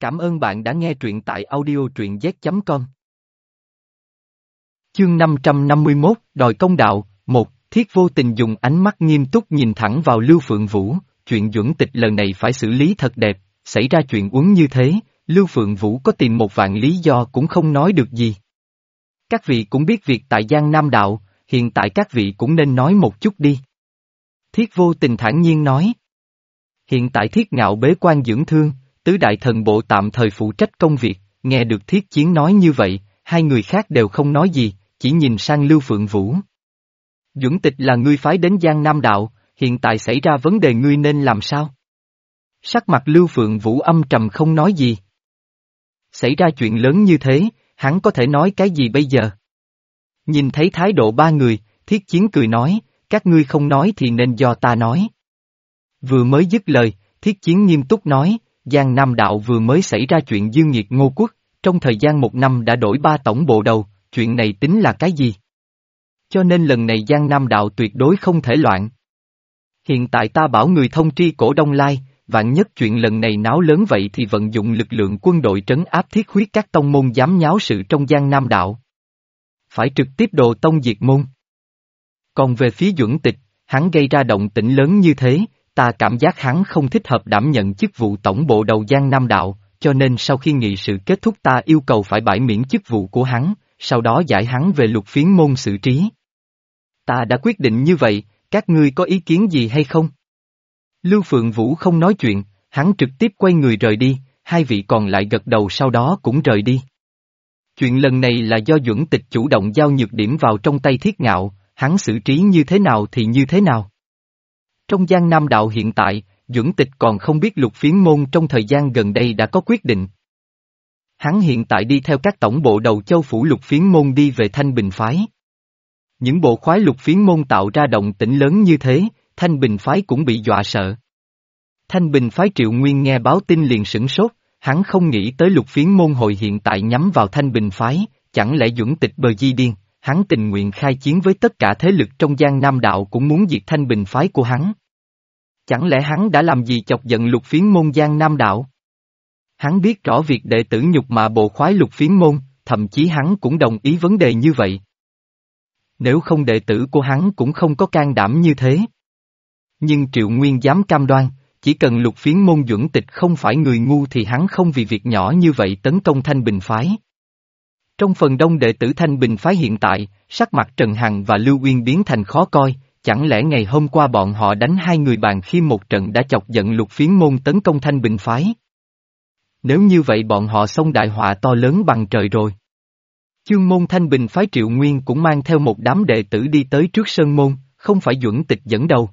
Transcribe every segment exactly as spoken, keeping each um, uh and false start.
Cảm ơn bạn đã nghe truyện tại audio truyện z chấm com. Chương năm trăm năm mươi mốt, đòi công đạo. Một, Thiết vô tình dùng ánh mắt nghiêm túc nhìn thẳng vào Lưu Phượng Vũ, chuyện Duẩn Tịch lần này phải xử lý thật đẹp, xảy ra chuyện uống như thế, Lưu Phượng Vũ có tìm một vạn lý do cũng không nói được gì. Các vị cũng biết việc tại Giang Nam Đạo, hiện tại các vị cũng nên nói một chút đi. Thiết vô tình thản nhiên nói. Hiện tại Thiết Ngạo bế quan dưỡng thương, tứ đại thần bộ tạm thời phụ trách công việc, nghe được Thiết Chiến nói như vậy, hai người khác đều không nói gì, chỉ nhìn sang Lưu Phượng Vũ. Duẩn Tịch là ngươi phái đến Giang Nam Đạo, hiện tại xảy ra vấn đề ngươi nên làm sao? Sắc mặt Lưu Phượng Vũ âm trầm không nói gì. Xảy ra chuyện lớn như thế, hắn có thể nói cái gì bây giờ? Nhìn thấy thái độ ba người, Thiết Chiến cười nói, các ngươi không nói thì nên do ta nói. Vừa mới dứt lời, Thiết Chiến nghiêm túc nói, Giang Nam Đạo vừa mới xảy ra chuyện dương nghiệt Ngô Quốc, trong thời gian một năm đã đổi ba tổng bộ đầu, chuyện này tính là cái gì? Cho nên lần này Giang Nam Đạo tuyệt đối không thể loạn. Hiện tại ta bảo người thông tri cổ Đông Lai, vạn nhất chuyện lần này náo lớn vậy thì vận dụng lực lượng quân đội trấn áp thiết huyết các tông môn dám nháo sự trong Giang Nam Đạo. Phải trực tiếp đồ tông diệt môn. Còn về phía Duẩn Tịch, hắn gây ra động tĩnh lớn như thế, ta cảm giác hắn không thích hợp đảm nhận chức vụ tổng bộ đầu Giang Nam Đạo, cho nên sau khi nghị sự kết thúc ta yêu cầu phải bãi miễn chức vụ của hắn, sau đó giải hắn về Lục Phiến môn xử trí. Ta đã quyết định như vậy, các ngươi có ý kiến gì hay không? Lưu Phượng Vũ không nói chuyện, hắn trực tiếp quay người rời đi, hai vị còn lại gật đầu sau đó cũng rời đi. Chuyện lần này là do Duẩn Tịch chủ động giao nhược điểm vào trong tay Thiết Ngạo, hắn xử trí như thế nào thì như thế nào. Trong Giang Nam Đạo hiện tại, Duẩn Tịch còn không biết Lục Phiến môn trong thời gian gần đây đã có quyết định. Hắn hiện tại đi theo các tổng bộ đầu châu phủ Lục Phiến môn đi về Thanh Bình phái. Những bộ khoái Lục Phiến môn tạo ra động tĩnh lớn như thế, Thanh Bình phái cũng bị dọa sợ. Thanh Bình phái Triệu Nguyên nghe báo tin liền sửng sốt, hắn không nghĩ tới Lục Phiến môn hội hiện tại nhắm vào Thanh Bình phái, chẳng lẽ Duẩn Tịch bờ di điên, hắn tình nguyện khai chiến với tất cả thế lực trong Giang Nam Đạo cũng muốn diệt Thanh Bình phái của hắn. Chẳng lẽ hắn đã làm gì chọc giận Lục Phiến môn Giang Nam Đạo? Hắn biết rõ việc đệ tử nhục mạ bộ khoái Lục Phiến môn, thậm chí hắn cũng đồng ý vấn đề như vậy. Nếu không đệ tử của hắn cũng không có can đảm như thế. Nhưng Triệu Nguyên dám cam đoan, chỉ cần Lục Phiến môn Duẩn Tịch không phải người ngu thì hắn không vì việc nhỏ như vậy tấn công Thanh Bình phái. Trong phần đông đệ tử Thanh Bình phái hiện tại, sắc mặt Trần Hằng và Lưu Uyên biến thành khó coi, chẳng lẽ ngày hôm qua bọn họ đánh hai người bàn khiêm một trận đã chọc giận Lục Phiến môn tấn công Thanh Bình phái? Nếu như vậy bọn họ xông đại họa to lớn bằng trời rồi. Chương môn Thanh Bình phái Triệu Nguyên cũng mang theo một đám đệ tử đi tới trước sơn môn, không phải Duẩn Tịch dẫn đầu,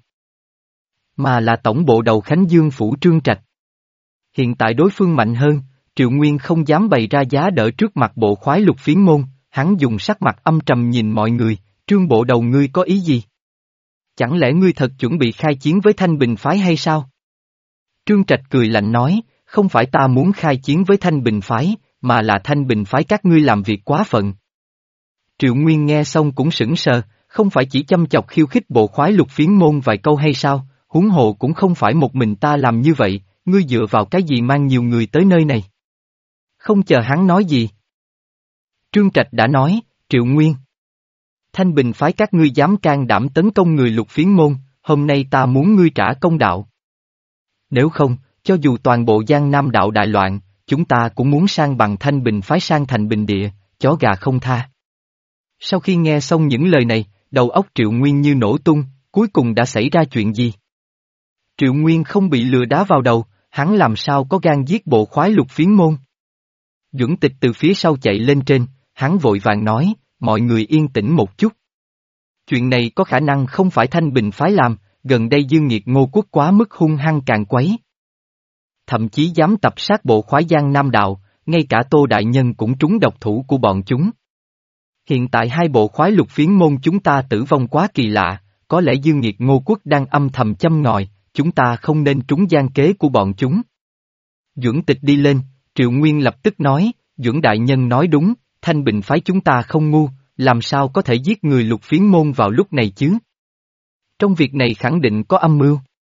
mà là tổng bộ đầu Khánh Dương phủ Trương Trạch. Hiện tại đối phương mạnh hơn, Triệu Nguyên không dám bày ra giá đỡ trước mặt bộ khoái Lục Phiến môn, hắn dùng sắc mặt âm trầm nhìn mọi người, Trương bộ đầu ngươi có ý gì? Chẳng lẽ ngươi thật chuẩn bị khai chiến với Thanh Bình phái hay sao? Trương Trạch cười lạnh nói, không phải ta muốn khai chiến với Thanh Bình phái, mà là Thanh Bình phái các ngươi làm việc quá phận. Triệu Nguyên nghe xong cũng sững sờ, không phải chỉ chăm chọc khiêu khích bộ khoái Lục Phiến môn vài câu hay sao, huống hồ cũng không phải một mình ta làm như vậy, ngươi dựa vào cái gì mang nhiều người tới nơi này? Không chờ hắn nói gì. Trương Trạch đã nói, Triệu Nguyên. Thanh Bình phái các ngươi dám can đảm tấn công người Lục Phiến môn, hôm nay ta muốn ngươi trả công đạo. Nếu không, cho dù toàn bộ Giang Nam Đạo đại loạn, chúng ta cũng muốn sang bằng Thanh Bình phái sang thành bình địa, chó gà không tha. Sau khi nghe xong những lời này, đầu óc Triệu Nguyên như nổ tung, cuối cùng đã xảy ra chuyện gì? Triệu Nguyên không bị lừa đá vào đầu, hắn làm sao có gan giết bộ khoái Lục Phiến môn? Duẩn Tịch từ phía sau chạy lên trên, hắn vội vàng nói, mọi người yên tĩnh một chút. Chuyện này có khả năng không phải Thanh Bình phái làm, gần đây dương nghiệt Ngô Quốc quá mức hung hăng càng quấy. Thậm chí dám tập sát bộ khoái Giang Nam Đạo, ngay cả Tô Đại Nhân cũng trúng độc thủ của bọn chúng. Hiện tại hai bộ khoái Lục Phiến môn chúng ta tử vong quá kỳ lạ, có lẽ dương nghiệt Ngô Quốc đang âm thầm châm ngòi, chúng ta không nên trúng gian kế của bọn chúng. Duẩn Tịch đi lên, Triệu Nguyên lập tức nói, Duẩn Đại Nhân nói đúng, Thanh Bình phái chúng ta không ngu, làm sao có thể giết người Lục Phiến môn vào lúc này chứ? Trong việc này khẳng định có âm mưu.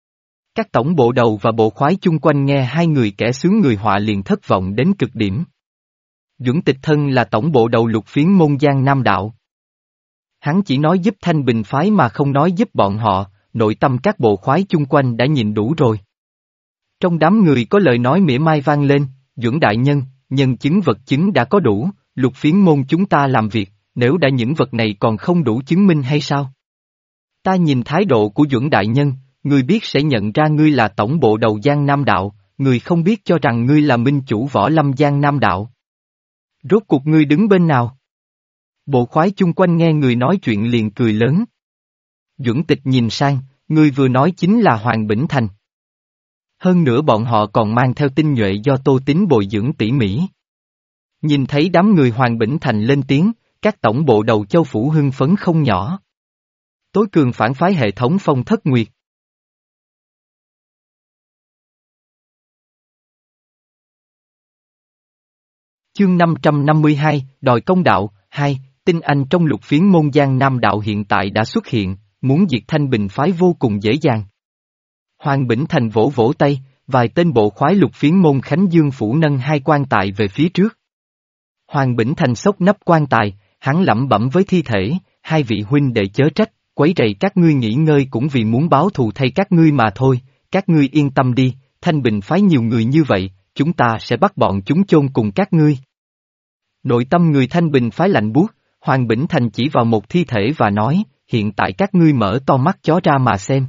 Các tổng bộ đầu và bộ khoái chung quanh nghe hai người kẻ sướng người họa liền thất vọng đến cực điểm. Duẩn Tịch thân là tổng bộ đầu lục phiến môn Giang Nam đạo. Hắn chỉ nói giúp Thanh Bình phái mà không nói giúp bọn họ, nội tâm các bộ khoái chung quanh đã nhìn đủ rồi. Trong đám người có lời nói mỉa mai vang lên, Duẩn đại nhân, nhân chứng vật chứng đã có đủ, lục phiến môn chúng ta làm việc, nếu đã những vật này còn không đủ chứng minh hay sao? Ta nhìn thái độ của Duẩn đại nhân, người biết sẽ nhận ra ngươi là tổng bộ đầu Giang Nam đạo, người không biết cho rằng ngươi là minh chủ võ lâm Giang Nam đạo. Rốt cuộc ngươi đứng bên nào? Bộ khoái chung quanh nghe người nói chuyện liền cười lớn. Duẩn Tịch nhìn sang, người vừa nói chính là Hoàng Bỉnh Thành. Hơn nữa bọn họ còn mang theo tinh nhuệ do Tô Tín bồi dưỡng tỉ mỉ. Nhìn thấy đám người Hoàng Bỉnh Thành lên tiếng, các tổng bộ đầu châu phủ hưng phấn không nhỏ. Tối cường phản phái hệ thống Phong Thất Nguyệt. Chương năm trăm năm mươi hai, đòi công đạo, hai, tinh anh trong lục phiến môn Giang Nam đạo hiện tại đã xuất hiện, muốn diệt Thanh Bình phái vô cùng dễ dàng. Hoàng Bỉnh Thành vỗ vỗ tay, vài tên bộ khoái lục phiến môn Khánh Dương phủ nâng hai quan tài về phía trước. Hoàng Bỉnh Thành xốc nắp quan tài, hắn lẩm bẩm với thi thể, hai vị huynh đệ chớ trách, quấy rầy các ngươi nghỉ ngơi cũng vì muốn báo thù thay các ngươi mà thôi, các ngươi yên tâm đi, Thanh Bình phái nhiều người như vậy, chúng ta sẽ bắt bọn chúng chôn cùng các ngươi. Nội tâm người Thanh Bình phái lạnh buốt, Hoàng Bỉnh Thành chỉ vào một thi thể và nói, hiện tại các ngươi mở to mắt chó ra mà xem.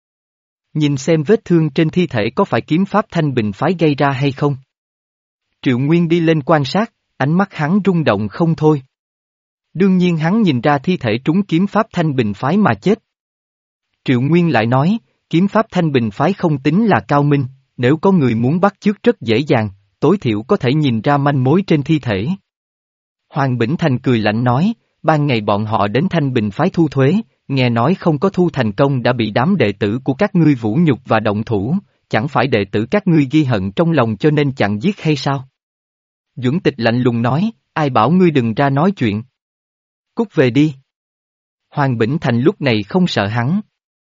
Nhìn xem vết thương trên thi thể có phải kiếm pháp Thanh Bình phái gây ra hay không. Triệu Nguyên đi lên quan sát, ánh mắt hắn rung động không thôi. Đương nhiên hắn nhìn ra thi thể trúng kiếm pháp Thanh Bình phái mà chết. Triệu Nguyên lại nói, kiếm pháp Thanh Bình phái không tính là cao minh, nếu có người muốn bắt chước rất dễ dàng, tối thiểu có thể nhìn ra manh mối trên thi thể. Hoàng Bỉnh Thành cười lạnh nói, ban ngày bọn họ đến Thanh Bình phái thu thuế, nghe nói không có thu thành công đã bị đám đệ tử của các ngươi vũ nhục và động thủ, chẳng phải đệ tử các ngươi ghi hận trong lòng cho nên chặn giết hay sao? Duẩn Tịch lạnh lùng nói, ai bảo ngươi đừng ra nói chuyện. Cút về đi. Hoàng Bỉnh Thành lúc này không sợ hắn.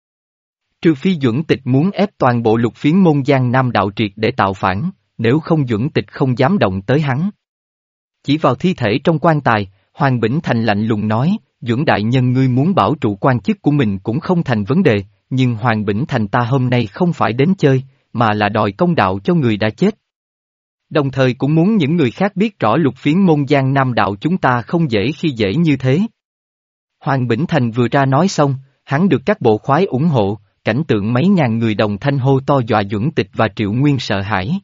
Trừ phi Duẩn Tịch muốn ép toàn bộ lục phiến môn Giang Nam đạo triệt để tạo phản, nếu không Duẩn Tịch không dám động tới hắn. Chỉ vào thi thể trong quan tài, Hoàng Bỉnh Thành lạnh lùng nói, Duẩn đại nhân ngươi muốn bảo trụ quan chức của mình cũng không thành vấn đề, nhưng Hoàng Bỉnh Thành ta hôm nay không phải đến chơi, mà là đòi công đạo cho người đã chết. Đồng thời cũng muốn những người khác biết rõ lục phiến môn Giang Nam đạo chúng ta không dễ khi dễ như thế. Hoàng Bỉnh Thành vừa ra nói xong, hắn được các bộ khoái ủng hộ, cảnh tượng mấy ngàn người đồng thanh hô to dọa Duẩn Tịch và Triệu Nguyên sợ hãi.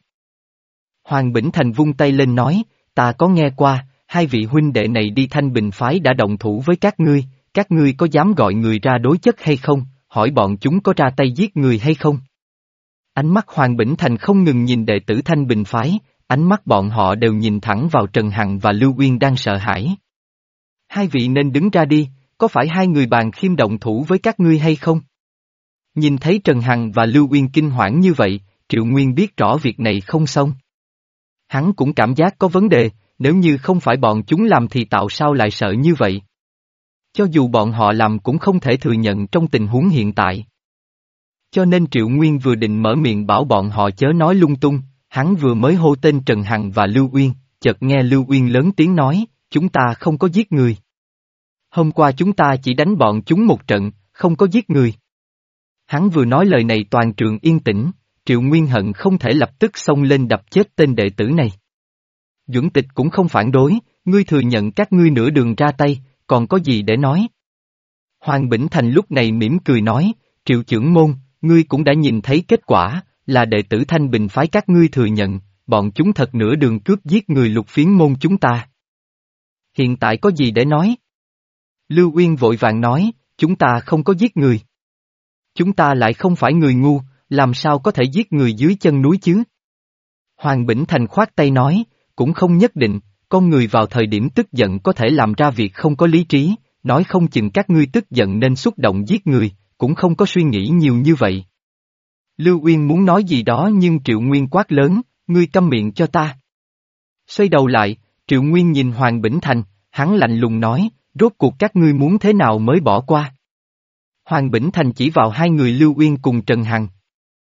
Hoàng Bỉnh Thành vung tay lên nói, ta có nghe qua, hai vị huynh đệ này đi Thanh Bình phái đã động thủ với các ngươi, các ngươi có dám gọi người ra đối chất hay không, hỏi bọn chúng có ra tay giết người hay không? Ánh mắt Hoàng Bỉnh Thành không ngừng nhìn đệ tử Thanh Bình phái, ánh mắt bọn họ đều nhìn thẳng vào Trần Hằng và Lưu Uyên đang sợ hãi. Hai vị nên đứng ra đi, có phải hai người bàn khiêm động thủ với các ngươi hay không? Nhìn thấy Trần Hằng và Lưu Uyên kinh hoảng như vậy, Triệu Nguyên biết rõ việc này không xong. Hắn cũng cảm giác có vấn đề, nếu như không phải bọn chúng làm thì tạo sao lại sợ như vậy? Cho dù bọn họ làm cũng không thể thừa nhận trong tình huống hiện tại. Cho nên Triệu Nguyên vừa định mở miệng bảo bọn họ chớ nói lung tung, hắn vừa mới hô tên Trần Hằng và Lưu Uyên, chợt nghe Lưu Uyên lớn tiếng nói, chúng ta không có giết người. Hôm qua chúng ta chỉ đánh bọn chúng một trận, không có giết người. Hắn vừa nói lời này toàn trường yên tĩnh, Triệu Nguyên hận không thể lập tức xông lên đập chết tên đệ tử này. Duẩn Tịch cũng không phản đối, ngươi thừa nhận các ngươi nửa đường ra tay, còn có gì để nói? Hoàng Bỉnh Thành lúc này mỉm cười nói, Triệu trưởng môn, ngươi cũng đã nhìn thấy kết quả, là đệ tử Thanh Bình phái các ngươi thừa nhận, bọn chúng thật nửa đường cướp giết người lục phiến môn chúng ta. Hiện tại có gì để nói? Lưu Uyên vội vàng nói, chúng ta không có giết người. Chúng ta lại không phải người ngu, làm sao có thể giết người dưới chân núi chứ? Hoàng Bỉnh Thành khoát tay nói, cũng không nhất định, con người vào thời điểm tức giận có thể làm ra việc không có lý trí, nói không chừng các ngươi tức giận nên xúc động giết người, cũng không có suy nghĩ nhiều như vậy. Lưu Uyên muốn nói gì đó nhưng Triệu Nguyên quát lớn, ngươi câm miệng cho ta. Xoay đầu lại, Triệu Nguyên nhìn Hoàng Bỉnh Thành, hắn lạnh lùng nói, rốt cuộc các ngươi muốn thế nào mới bỏ qua. Hoàng Bỉnh Thành chỉ vào hai người Lưu Uyên cùng Trần Hằng.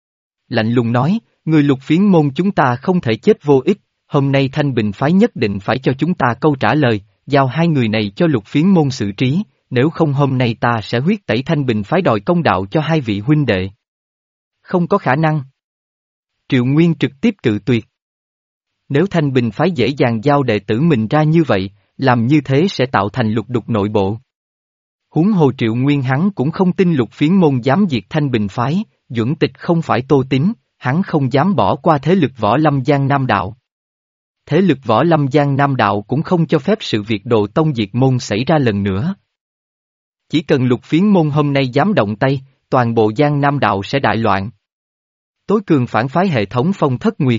lạnh lùng nói, người Lục Phiến môn chúng ta không thể chết vô ích, hôm nay Thanh Bình phái nhất định phải cho chúng ta câu trả lời, giao hai người này cho Lục Phiến môn xử trí, nếu không hôm nay ta sẽ huyết tẩy Thanh Bình phái đòi công đạo cho hai vị huynh đệ. Không có khả năng. Triệu Nguyên trực tiếp cự tuyệt. Nếu Thanh Bình phái dễ dàng giao đệ tử mình ra như vậy, làm như thế sẽ tạo thành lục đục nội bộ. Huống hồ Triệu Nguyên hắn cũng không tin Lục Phiến môn dám diệt Thanh Bình phái, Duẩn Tịch không phải Tô Tín, hắn không dám bỏ qua thế lực Võ Lâm Giang Nam Đạo. Thế lực Võ Lâm Giang Nam Đạo cũng không cho phép sự việc Đồ Tông diệt môn xảy ra lần nữa. Chỉ cần Lục Phiến môn hôm nay dám động tay, toàn bộ Giang Nam Đạo sẽ đại loạn. Tối cường phản phái hệ thống Phong Thất Nguyệt.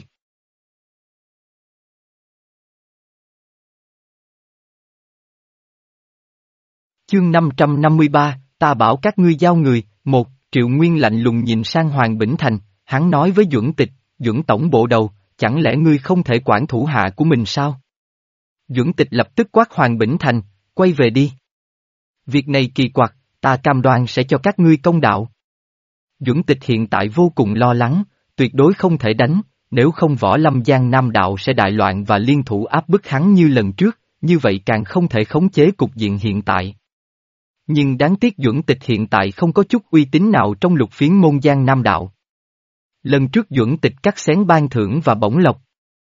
Chương năm trăm năm mươi ba, ta bảo các ngươi giao người, một, Triệu Nguyên lạnh lùng nhìn sang Hoàng Bỉnh Thành, hắn nói với Duẩn Tịch, Duẩn tổng bộ đầu, chẳng lẽ ngươi không thể quản thủ hạ của mình sao? Duẩn Tịch lập tức quát Hoàng Bỉnh Thành, quay về đi. Việc này kỳ quặc, ta cam đoan sẽ cho các ngươi công đạo. Duẩn Tịch hiện tại vô cùng lo lắng, tuyệt đối không thể đánh, nếu không Võ Lâm Giang Nam Đạo sẽ đại loạn và liên thủ áp bức hắn như lần trước, như vậy càng không thể khống chế cục diện hiện tại. Nhưng đáng tiếc Duẩn Tịch hiện tại không có chút uy tín nào trong Lục Phiến môn Giang Nam Đạo. Lần trước Duẩn Tịch cắt xén ban thưởng và bổng lộc.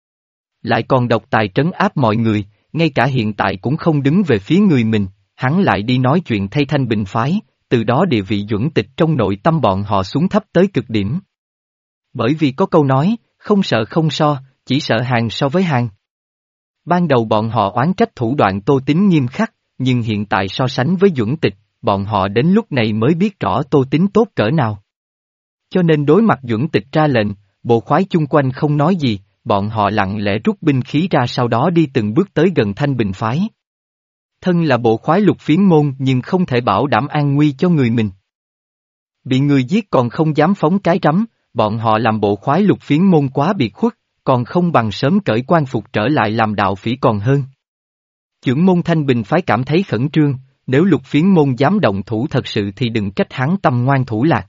Lại còn độc tài trấn áp mọi người, ngay cả hiện tại cũng không đứng về phía người mình, hắn lại đi nói chuyện thay Thanh Bình phái, từ đó địa vị Duẩn Tịch trong nội tâm bọn họ xuống thấp tới cực điểm. Bởi vì có câu nói, không sợ không so, chỉ sợ hàng so với hàng. Ban đầu bọn họ oán trách thủ đoạn Tô Tín nghiêm khắc, nhưng hiện tại so sánh với Duẩn Tịch, bọn họ đến lúc này mới biết rõ Tô Tín tốt cỡ nào. Cho nên đối mặt Duẩn Tịch ra lệnh, bộ khoái chung quanh không nói gì, bọn họ lặng lẽ rút binh khí ra sau đó đi từng bước tới gần Thanh Bình phái. Thân là bộ khoái Lục Phiến môn nhưng không thể bảo đảm an nguy cho người mình. Bị người giết còn không dám phóng cái rắm, bọn họ làm bộ khoái Lục Phiến môn quá biệt khuất, còn không bằng sớm cởi quan phục trở lại làm đạo phỉ còn hơn. Chưởng môn Thanh Bình phái cảm thấy khẩn trương, nếu Lục Phiến môn dám động thủ thật sự thì đừng trách hắn tâm ngoan thủ lạc.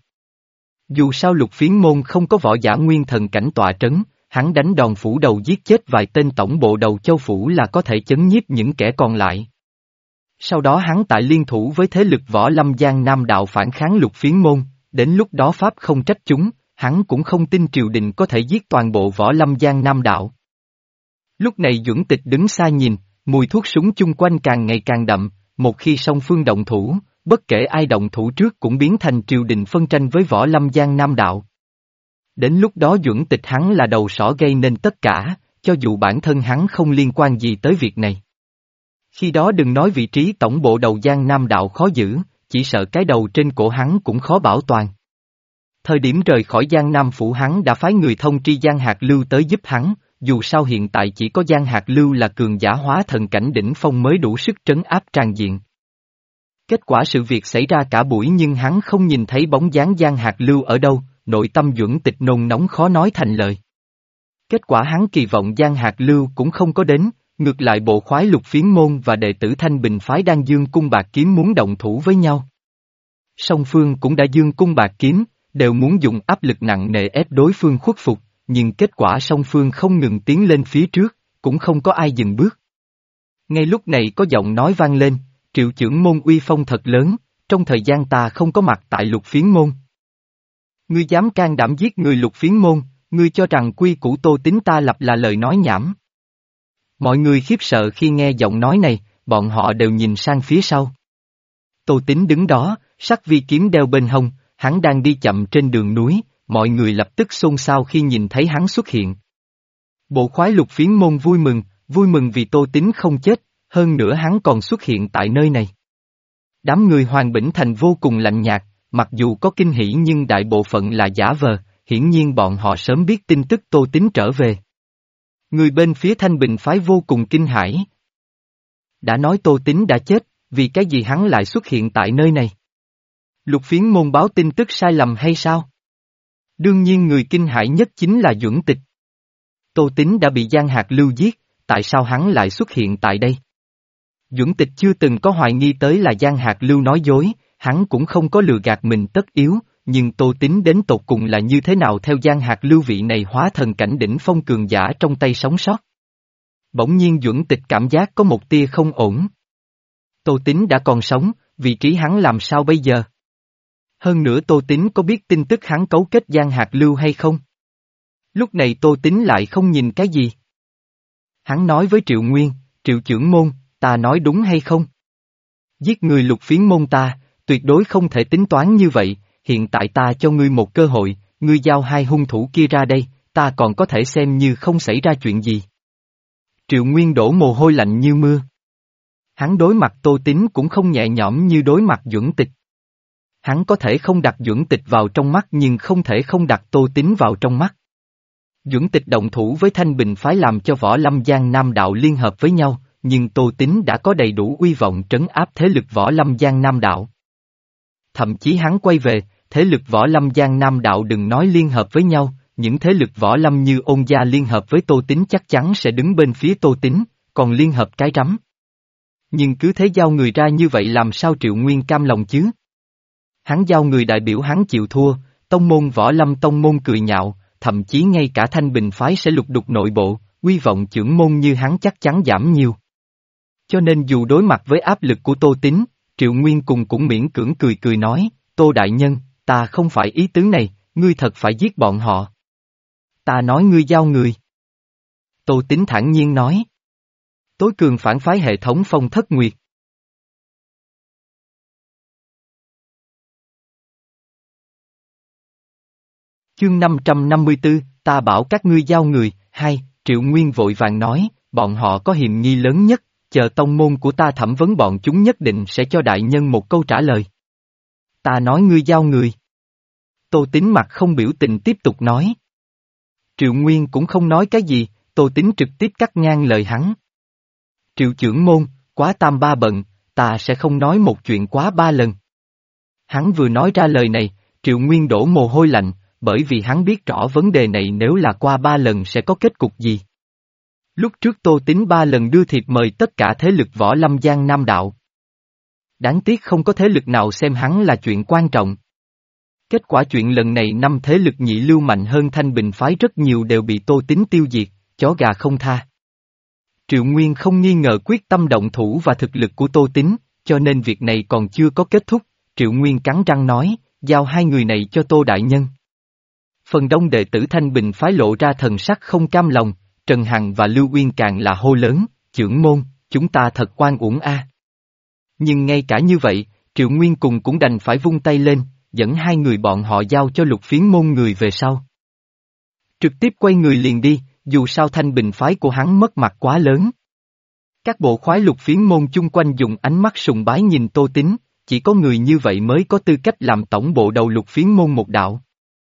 Dù sao Lục Phiến môn không có võ giả nguyên thần cảnh tọa trấn, hắn đánh đòn phủ đầu giết chết vài tên tổng bộ đầu châu phủ là có thể chấn nhiếp những kẻ còn lại. Sau đó hắn tại liên thủ với thế lực Võ Lâm Giang Nam Đạo phản kháng Lục Phiến môn, đến lúc đó Pháp không trách chúng, hắn cũng không tin triều đình có thể giết toàn bộ Võ Lâm Giang Nam Đạo. Lúc này Duẩn Tịch đứng xa nhìn, mùi thuốc súng chung quanh càng ngày càng đậm, một khi song phương động thủ, bất kể ai động thủ trước cũng biến thành triều đình phân tranh với Võ Lâm Giang Nam Đạo. Đến lúc đó Duẩn Tịch hắn là đầu sỏ gây nên tất cả, cho dù bản thân hắn không liên quan gì tới việc này. Khi đó đừng nói vị trí tổng bộ đầu Giang Nam Đạo khó giữ, chỉ sợ cái đầu trên cổ hắn cũng khó bảo toàn. Thời điểm rời khỏi Giang Nam phủ hắn đã phái người thông tri Giang Hạc Lưu tới giúp hắn, dù sao hiện tại chỉ có Giang Hạc Lưu là cường giả hóa thần cảnh đỉnh phong mới đủ sức trấn áp tràn diện. Kết quả sự việc xảy ra cả buổi nhưng hắn không nhìn thấy bóng dáng Giang Hạc Lưu ở đâu, nội tâm Duẩn Tịch nôn nóng khó nói thành lời. Kết quả hắn kỳ vọng Giang Hạc Lưu cũng không có đến, ngược lại bộ khoái Lục Phiến môn và đệ tử Thanh Bình phái đang dương cung bạc kiếm muốn động thủ với nhau. Song phương cũng đã dương cung bạc kiếm, đều muốn dùng áp lực nặng nề ép đối phương khuất phục, nhưng kết quả song phương không ngừng tiến lên phía trước, cũng không có ai dừng bước. Ngay lúc này có giọng nói vang lên, Triệu trưởng môn uy phong thật lớn, trong thời gian ta không có mặt tại Lục Phiến môn. Ngươi dám can đảm giết người Lục Phiến môn, ngươi cho rằng quy củ Tô Tín ta lập là lời nói nhảm. Mọi người khiếp sợ khi nghe giọng nói này, bọn họ đều nhìn sang phía sau. Tô Tín đứng đó, sắc vi kiếm đeo bên hông, hắn đang đi chậm trên đường núi, mọi người lập tức xôn xao khi nhìn thấy hắn xuất hiện. Bộ khoái Lục Phiến môn vui mừng, vui mừng vì Tô Tín không chết, hơn nữa hắn còn xuất hiện tại nơi này. Đám người Hoàng Bỉnh Thành vô cùng lạnh nhạt, mặc dù có kinh hỉ nhưng đại bộ phận là giả vờ, hiển nhiên bọn họ sớm biết tin tức Tô Tín trở về. Người bên phía Thanh Bình phái vô cùng kinh hãi. Đã nói Tô Tín đã chết, vì cái gì hắn lại xuất hiện tại nơi này? Lục Phiến môn báo tin tức sai lầm hay sao? Đương nhiên người kinh hãi nhất chính là Duẩn Tịch. Tô Tín đã bị Giang Hạc Lưu giết, tại sao hắn lại xuất hiện tại đây? Duẩn Tịch chưa từng có hoài nghi tới là Giang Hạc Lưu nói dối, hắn cũng không có lừa gạt mình tất yếu, nhưng Tô Tín đến tột cùng là như thế nào theo Giang Hạc Lưu vị này hóa thần cảnh đỉnh phong cường giả trong tay sống sót. Bỗng nhiên Duẩn Tịch cảm giác có một tia không ổn. Tô Tín đã còn sống, vị trí hắn làm sao bây giờ? Hơn nữa Tô Tín có biết tin tức hắn cấu kết Giang Hạc Lưu hay không? Lúc này Tô Tín lại không nhìn cái gì. Hắn nói với Triệu Nguyên, Triệu trưởng môn, ta nói đúng hay không? Giết người Lục Phiến môn ta, tuyệt đối không thể tính toán như vậy, hiện tại ta cho ngươi một cơ hội, ngươi giao hai hung thủ kia ra đây, ta còn có thể xem như không xảy ra chuyện gì. Triệu Nguyên đổ mồ hôi lạnh như mưa. Hắn đối mặt Tô Tín cũng không nhẹ nhõm như đối mặt Duẩn Tịch. Hắn có thể không đặt Duẩn Tịch vào trong mắt nhưng không thể không đặt Tô Tín vào trong mắt. Duẩn Tịch động thủ với Thanh Bình phái làm cho Võ Lâm Giang Nam đạo liên hợp với nhau, nhưng Tô Tín đã có đầy đủ uy vọng trấn áp thế lực Võ Lâm Giang Nam đạo. Thậm chí hắn quay về, thế lực Võ Lâm Giang Nam đạo đừng nói liên hợp với nhau, những thế lực Võ Lâm như Ôn gia liên hợp với Tô Tín chắc chắn sẽ đứng bên phía Tô Tín, còn liên hợp cái rắm. Nhưng cứ thế giao người ra như vậy làm sao Triệu Nguyên cam lòng chứ? Hắn giao người đại biểu hắn chịu thua, tông môn Võ Lâm tông môn cười nhạo, thậm chí ngay cả Thanh Bình phái sẽ lục đục nội bộ, uy vọng trưởng môn như hắn chắc chắn giảm nhiều. Cho nên dù đối mặt với áp lực của Tô Tín, Triệu Nguyên cùng cũng miễn cưỡng cười cười nói, Tô Đại Nhân, ta không phải ý tứ này, ngươi thật phải giết bọn họ. Ta nói ngươi giao người. Tô Tín thản nhiên nói. Tối cường phản phái hệ thống Phong Thất Nguyệt. Chương năm trăm năm mươi tư, ta bảo các ngươi giao người, hai, Triệu Nguyên vội vàng nói, bọn họ có hiềm nghi lớn nhất, chờ tông môn của ta thẩm vấn bọn chúng nhất định sẽ cho đại nhân một câu trả lời. Ta nói ngươi giao người. Tô Tín mặt không biểu tình tiếp tục nói. Triệu Nguyên cũng không nói cái gì, Tô Tín trực tiếp cắt ngang lời hắn. Triệu trưởng môn, quá tam ba bận, ta sẽ không nói một chuyện quá ba lần. Hắn vừa nói ra lời này, Triệu Nguyên đổ mồ hôi lạnh, bởi vì hắn biết rõ vấn đề này nếu là qua ba lần sẽ có kết cục gì. Lúc trước Tô Tín ba lần đưa thiệp mời tất cả thế lực Võ Lâm Giang Nam đạo. Đáng tiếc không có thế lực nào xem hắn là chuyện quan trọng. Kết quả chuyện lần này năm thế lực nhị lưu mạnh hơn Thanh Bình phái rất nhiều đều bị Tô Tín tiêu diệt, chó gà không tha. Triệu Nguyên không nghi ngờ quyết tâm động thủ và thực lực của Tô Tín, cho nên việc này còn chưa có kết thúc, Triệu Nguyên cắn răng nói, giao hai người này cho Tô Đại Nhân. Phần đông đệ tử Thanh Bình phái lộ ra thần sắc không cam lòng, Trần Hằng và Lưu Uyên càng là hô lớn, trưởng môn, chúng ta thật oan uổng a. Nhưng ngay cả như vậy, Triệu Nguyên cùng cũng đành phải vung tay lên, dẫn hai người bọn họ giao cho Lục Phiến môn người về sau. Trực tiếp quay người liền đi, dù sao Thanh Bình phái của hắn mất mặt quá lớn. Các bộ khoái Lục Phiến môn chung quanh dùng ánh mắt sùng bái nhìn Tô Tín, chỉ có người như vậy mới có tư cách làm tổng bộ đầu Lục Phiến môn một đạo.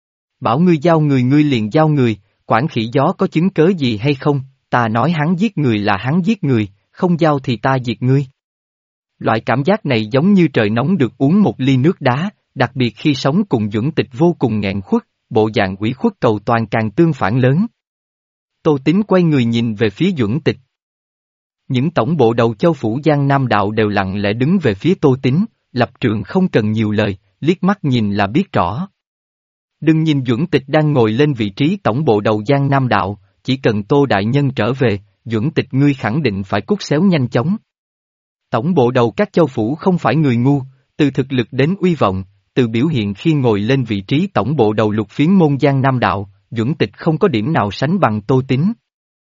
Bảo ngươi giao người ngươi liền giao người, quản khỉ gió có chứng cớ gì hay không, ta nói hắn giết người là hắn giết người, không giao thì ta diệt ngươi. Loại cảm giác này giống như trời nóng được uống một ly nước đá, đặc biệt khi sống cùng Duẩn Tịch vô cùng nghẹn khuất, bộ dạng ủy khuất cầu toàn càng tương phản lớn. Tô Tín quay người nhìn về phía Duẩn Tịch. Những tổng bộ đầu châu phủ Giang Nam đạo đều lặng lẽ đứng về phía Tô Tín, lập trường không cần nhiều lời, liếc mắt nhìn là biết rõ. Đừng nhìn Duẩn Tịch đang ngồi lên vị trí tổng bộ đầu Giang Nam đạo, chỉ cần Tô Đại Nhân trở về, Duẩn Tịch ngươi khẳng định phải cút xéo nhanh chóng. Tổng bộ đầu các châu phủ không phải người ngu, từ thực lực đến uy vọng, từ biểu hiện khi ngồi lên vị trí tổng bộ đầu Lục Phiến môn Giang Nam đạo, Duẩn Tịch không có điểm nào sánh bằng Tô Tín.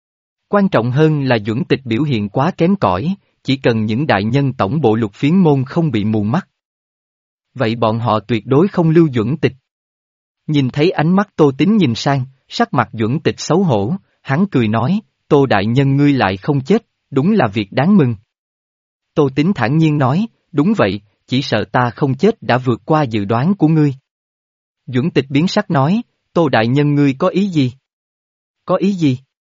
Quan trọng hơn là Duẩn Tịch biểu hiện quá kém cỏi, chỉ cần những đại nhân tổng bộ Lục Phiến môn không bị mù mắt. Vậy bọn họ tuyệt đối không lưu Duẩn Tịch. Nhìn thấy ánh mắt Tô Tín nhìn sang, sắc mặt Duẩn Tịch xấu hổ, hắn cười nói, Tô Đại Nhân ngươi lại không chết, đúng là việc đáng mừng. Tô Tín thản nhiên nói, đúng vậy, chỉ sợ ta không chết đã vượt qua dự đoán của ngươi. Duẩn Tịch biến sắc nói, Tô Đại Nhân ngươi có ý gì? Có ý gì?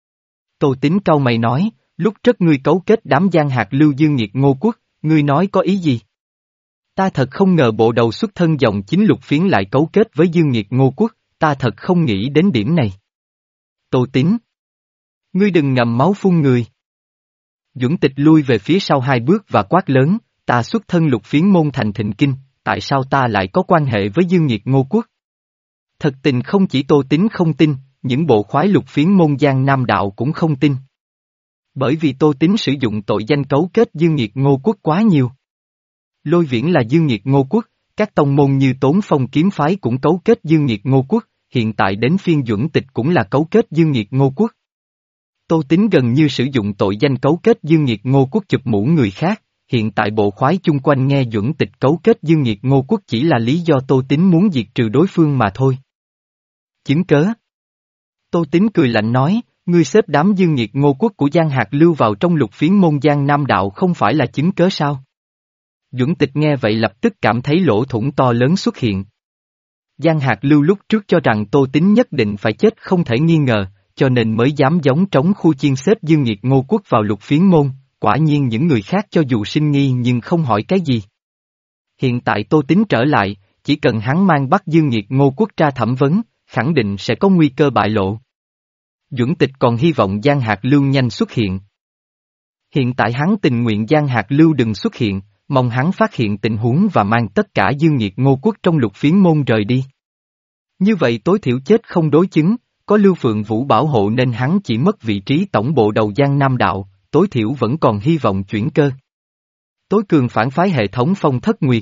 Tô Tín cau mày nói, lúc trước ngươi cấu kết đám Giang Hạc Lưu Dương Nghiệt Ngô Quốc, ngươi nói có ý gì? Ta thật không ngờ bộ đầu xuất thân dòng chính Lục Phiến lại cấu kết với Dương Nghiệt Ngô Quốc, ta thật không nghĩ đến điểm này. Tô Tín, ngươi đừng ngậm máu phun người. Duẩn Tịch lui về phía sau hai bước và quát lớn, ta xuất thân Lục Phiến môn thành Thịnh Kinh, tại sao ta lại có quan hệ với Dương Nghiệt Ngô Quốc? Thật tình không chỉ Tô Tín không tin, những bộ khoái lục phiến môn Giang Nam đạo cũng không tin. Bởi vì Tô Tín sử dụng tội danh cấu kết Dương Nghiệt Ngô Quốc quá nhiều. Lôi Viễn là Dương Nghiệt Ngô Quốc, các tông môn như Tốn Phong kiếm phái cũng cấu kết Dương Nghiệt Ngô Quốc, hiện tại đến phiên Duẩn Tịch cũng là cấu kết Dương Nghiệt Ngô Quốc. Tô Tín gần như sử dụng tội danh cấu kết Dương Nghiệt Ngô Quốc chụp mũ người khác, hiện tại bộ khoái chung quanh nghe Duẩn Tịch cấu kết Dương Nghiệt Ngô Quốc chỉ là lý do Tô Tín muốn diệt trừ đối phương mà thôi. Chứng cớ. Tô Tín cười lạnh nói, ngươi xếp đám Dương Nghiệt Ngô Quốc của Giang Hạc Lưu vào trong lục phiến môn Giang Nam đạo không phải là chứng cớ sao? Duẩn Tịch nghe vậy lập tức cảm thấy lỗ thủng to lớn xuất hiện. Giang Hạc Lưu lúc trước cho rằng Tô Tín nhất định phải chết không thể nghi ngờ, cho nên mới dám giống trống khu chiên xếp Dương Nghiệt Ngô Quốc vào lục phiến môn, quả nhiên những người khác cho dù sinh nghi nhưng không hỏi cái gì. Hiện tại Tô Tín trở lại, chỉ cần hắn mang bắt Dương Nghiệt Ngô Quốc ra thẩm vấn, khẳng định sẽ có nguy cơ bại lộ. Duẩn Tịch còn hy vọng Giang Hạc Lưu nhanh xuất hiện. Hiện tại hắn tình nguyện Giang Hạc Lưu đừng xuất hiện, mong hắn phát hiện tình huống và mang tất cả Dương Nghiệt Ngô Quốc trong lục phiến môn rời đi. Như vậy tối thiểu chết không đối chứng, có Lưu Phượng Vũ bảo hộ nên hắn chỉ mất vị trí tổng bộ đầu Giang Nam đạo, tối thiểu vẫn còn hy vọng chuyển cơ. Tối cường phản phái hệ thống Phong Thất Nguyệt.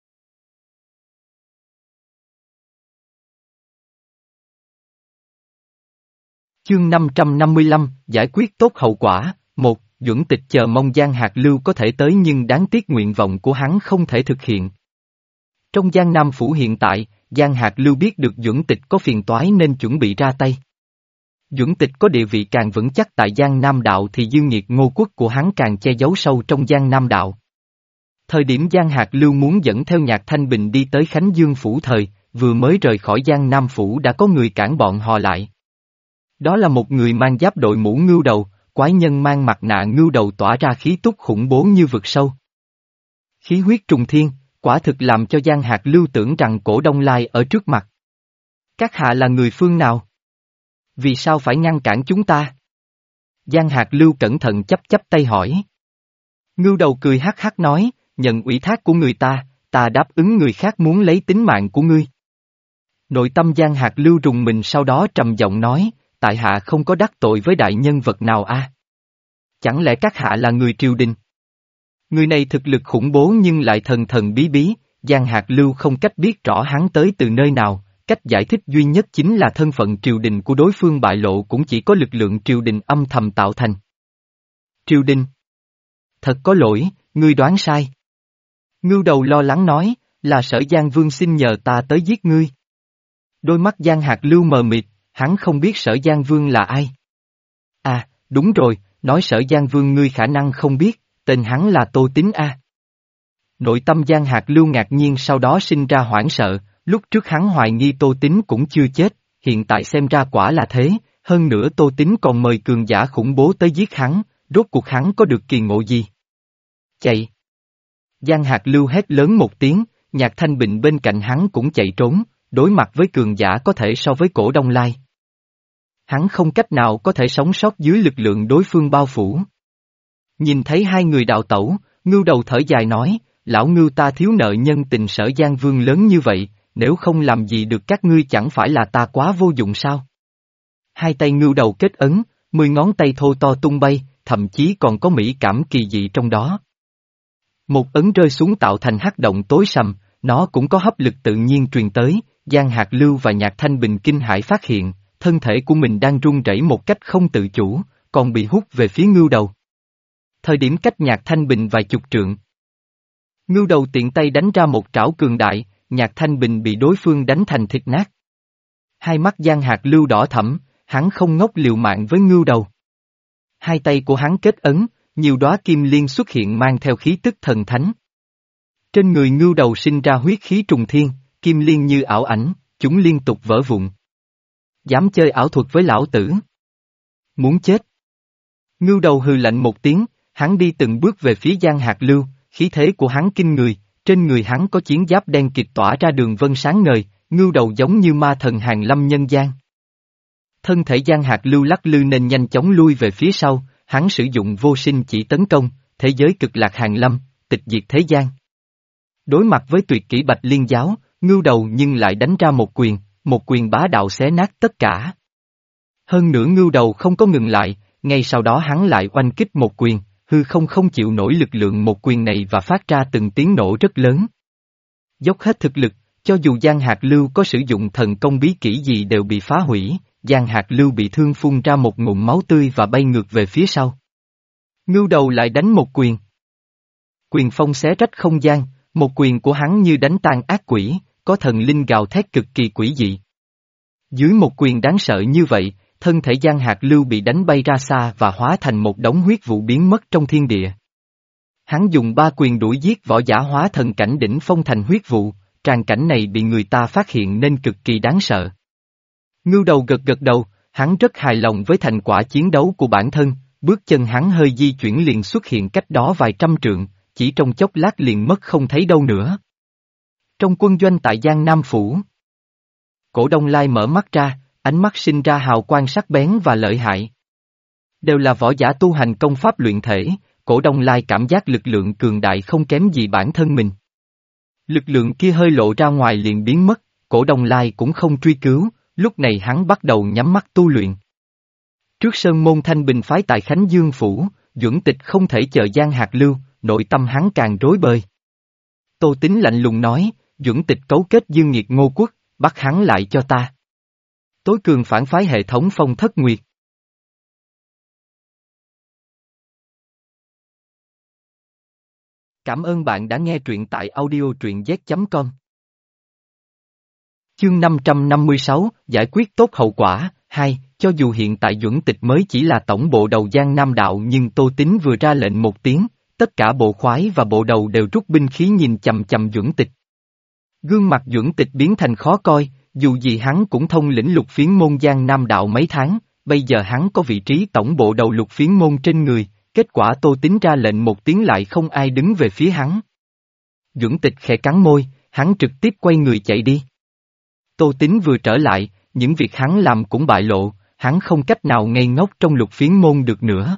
Chương năm trăm năm mươi lăm, giải quyết tốt hậu quả. Một, Duẩn Tịch chờ mong Giang Hạc Lưu có thể tới nhưng đáng tiếc nguyện vọng của hắn không thể thực hiện. Trong Giang Nam Phủ hiện tại, Giang Hạc Lưu biết được Duẩn Tịch có phiền toái nên chuẩn bị ra tay. Duẩn Tịch có địa vị càng vững chắc tại Giang Nam đạo thì Dương Nghiệt Ngô Quốc của hắn càng che giấu sâu trong Giang Nam đạo. Thời điểm Giang Hạc Lưu muốn dẫn theo Nhạc Thanh Bình đi tới Khánh Dương Phủ thời, vừa mới rời khỏi Giang Nam Phủ đã có người cản bọn họ lại. Đó là một người mang giáp đội mũ ngưu đầu, quái nhân mang mặt nạ ngưu đầu tỏa ra khí túc khủng bố như vực sâu. Khí huyết trùng thiên, quả thực làm cho Giang Hạc Lưu tưởng rằng Cổ Đông Lai ở trước mặt. Các hạ là người phương nào? Vì sao phải ngăn cản chúng ta? Giang Hạc Lưu cẩn thận chấp chấp tay hỏi. Ngưu đầu cười hắc hắc nói, nhận ủy thác của người ta, ta đáp ứng người khác muốn lấy tính mạng của ngươi. Nội tâm Giang Hạc Lưu rùng mình sau đó trầm giọng nói, tại hạ không có đắc tội với đại nhân vật nào a? À? Chẳng lẽ các hạ là người triều đình? Người này thực lực khủng bố nhưng lại thần thần bí bí, Giang Hạc Lưu không cách biết rõ hắn tới từ nơi nào, cách giải thích duy nhất chính là thân phận triều đình của đối phương bại lộ cũng chỉ có lực lượng triều đình âm thầm tạo thành. Triều đình? Thật có lỗi, ngươi đoán sai. Ngưu đầu lo lắng nói, là Sở Giang Vương xin nhờ ta tới giết ngươi. Đôi mắt Giang Hạc Lưu mờ mịt, hắn không biết Sở Giang Vương là ai. À, đúng rồi, nói Sở Giang Vương ngươi khả năng không biết, tên hắn là Tô Tín a. Nội tâm Giang Hạc Lưu ngạc nhiên sau đó sinh ra hoảng sợ, lúc trước hắn hoài nghi Tô Tín cũng chưa chết, hiện tại xem ra quả là thế, hơn nữa Tô Tín còn mời cường giả khủng bố tới giết hắn, rốt cuộc hắn có được kỳ ngộ gì? Chạy! Giang Hạc Lưu hét lớn một tiếng, Nhạc Thanh Bình bên cạnh hắn cũng chạy trốn, đối mặt với cường giả có thể so với Cổ Đông Lai. Hắn không cách nào có thể sống sót dưới lực lượng đối phương bao phủ. Nhìn thấy hai người đào tẩu, Ngưu đầu thở dài nói, lão Ngưu ta thiếu nợ nhân tình Sở Giang Vương lớn như vậy, nếu không làm gì được các ngươi chẳng phải là ta quá vô dụng sao? Hai tay Ngưu đầu kết ấn, mười ngón tay thô to tung bay, thậm chí còn có mỹ cảm kỳ dị trong đó. Một ấn rơi xuống tạo thành hắc động tối sầm, nó cũng có hấp lực tự nhiên truyền tới, Giang Hạc Lưu và Nhạc Thanh Bình kinh hãi phát hiện, thân thể của mình đang run rẩy một cách không tự chủ, còn bị hút về phía Ngưu đầu. Thời điểm cách Nhạc Thanh Bình vài chục trượng. Ngưu đầu tiện tay đánh ra một trảo cường đại, Nhạc Thanh Bình bị đối phương đánh thành thịt nát. Hai mắt Giang Hạc Lưu đỏ thẫm, hắn không ngốc liều mạng với Ngưu đầu. Hai tay của hắn kết ấn, nhiều đóa kim liên xuất hiện mang theo khí tức thần thánh. Trên người Ngưu đầu sinh ra huyết khí trùng thiên, kim liên như ảo ảnh, chúng liên tục vỡ vụn. Dám chơi ảo thuật với lão tử? Muốn chết? Ngưu đầu hừ lạnh một tiếng, hắn đi từng bước về phía Giang Hạc Lưu, khí thế của hắn kinh người, trên người hắn có chiến giáp đen kịt tỏa ra đường vân sáng ngời, Ngưu đầu giống như ma thần hàng lâm nhân gian. Thân thể Giang Hạc Lưu lắc lư nên nhanh chóng lui về phía sau, hắn sử dụng vô sinh chỉ tấn công, thế giới cực lạc hàng lâm, tịch diệt thế gian. Đối mặt với tuyệt kỹ Bạch Liên Giáo, Ngưu Đầu nhưng lại đánh ra một quyền, một quyền bá đạo xé nát tất cả. Hơn nữa Ngưu Đầu không có ngừng lại, ngay sau đó hắn lại oanh kích một quyền, hư không không chịu nổi lực lượng một quyền này và phát ra từng tiếng nổ rất lớn. Dốc hết thực lực, cho dù Giang Hạt Lưu có sử dụng thần công bí kỹ gì đều bị phá hủy, Giang Hạt Lưu bị thương phun ra một ngụm máu tươi và bay ngược về phía sau. Ngưu Đầu lại đánh một quyền. Quyền phong xé rách không gian, một quyền của hắn như đánh tan ác quỷ, có thần linh gào thét cực kỳ quỷ dị. Dưới một quyền đáng sợ như vậy, thân thể Giang Hạt Lưu bị đánh bay ra xa và hóa thành một đống huyết vụ biến mất trong thiên địa. Hắn dùng ba quyền đuổi giết võ giả hóa thần cảnh đỉnh phong thành huyết vụ, tràng cảnh này bị người ta phát hiện nên cực kỳ đáng sợ. Ngưu Đầu gật gật đầu, hắn rất hài lòng với thành quả chiến đấu của bản thân, bước chân hắn hơi di chuyển liền xuất hiện cách đó vài trăm trượng, chỉ trong chốc lát liền mất không thấy đâu nữa. Trong quân doanh tại Giang Nam Phủ, Cổ Đông Lai mở mắt ra, ánh mắt sinh ra hào quang sắc bén và lợi hại. Đều là võ giả tu hành công pháp luyện thể, Cổ Đông Lai cảm giác lực lượng cường đại không kém gì bản thân mình. Lực lượng kia hơi lộ ra ngoài liền biến mất, Cổ Đông Lai cũng không truy cứu, lúc này hắn bắt đầu nhắm mắt tu luyện. Trước sơn môn Thanh Bình phái tại Khánh Dương Phủ, Duẩn Tịch không thể chờ Giang Hạt Lưu, nội tâm hắn càng rối bời. Tô Tín lạnh lùng nói, Duẩn Tịch cấu kết Dương Nghiệt Ngô Quốc, bắt hắn lại cho ta. Tối cường phản phái hệ thống Phong Thất Nguyệt. Cảm ơn bạn đã nghe truyện tại audio truyện z chấm com. Chương năm trăm năm mươi sáu, giải quyết tốt hậu quả, hai, cho dù hiện tại Duẩn Tịch mới chỉ là tổng bộ đầu Giang Nam Đạo nhưng Tô Tín vừa ra lệnh một tiếng, tất cả bộ khoái và bộ đầu đều rút binh khí nhìn chằm chằm Duẩn Tịch. Gương mặt Duẩn Tịch biến thành khó coi, dù gì hắn cũng thông lĩnh lục phiến môn Giang Nam Đạo mấy tháng, bây giờ hắn có vị trí tổng bộ đầu lục phiến môn trên người, kết quả Tô Tín ra lệnh một tiếng lại không ai đứng về phía hắn. Duẩn Tịch khẽ cắn môi, hắn trực tiếp quay người chạy đi. Tô Tín vừa trở lại, những việc hắn làm cũng bại lộ, hắn không cách nào ngây ngốc trong lục phiến môn được nữa.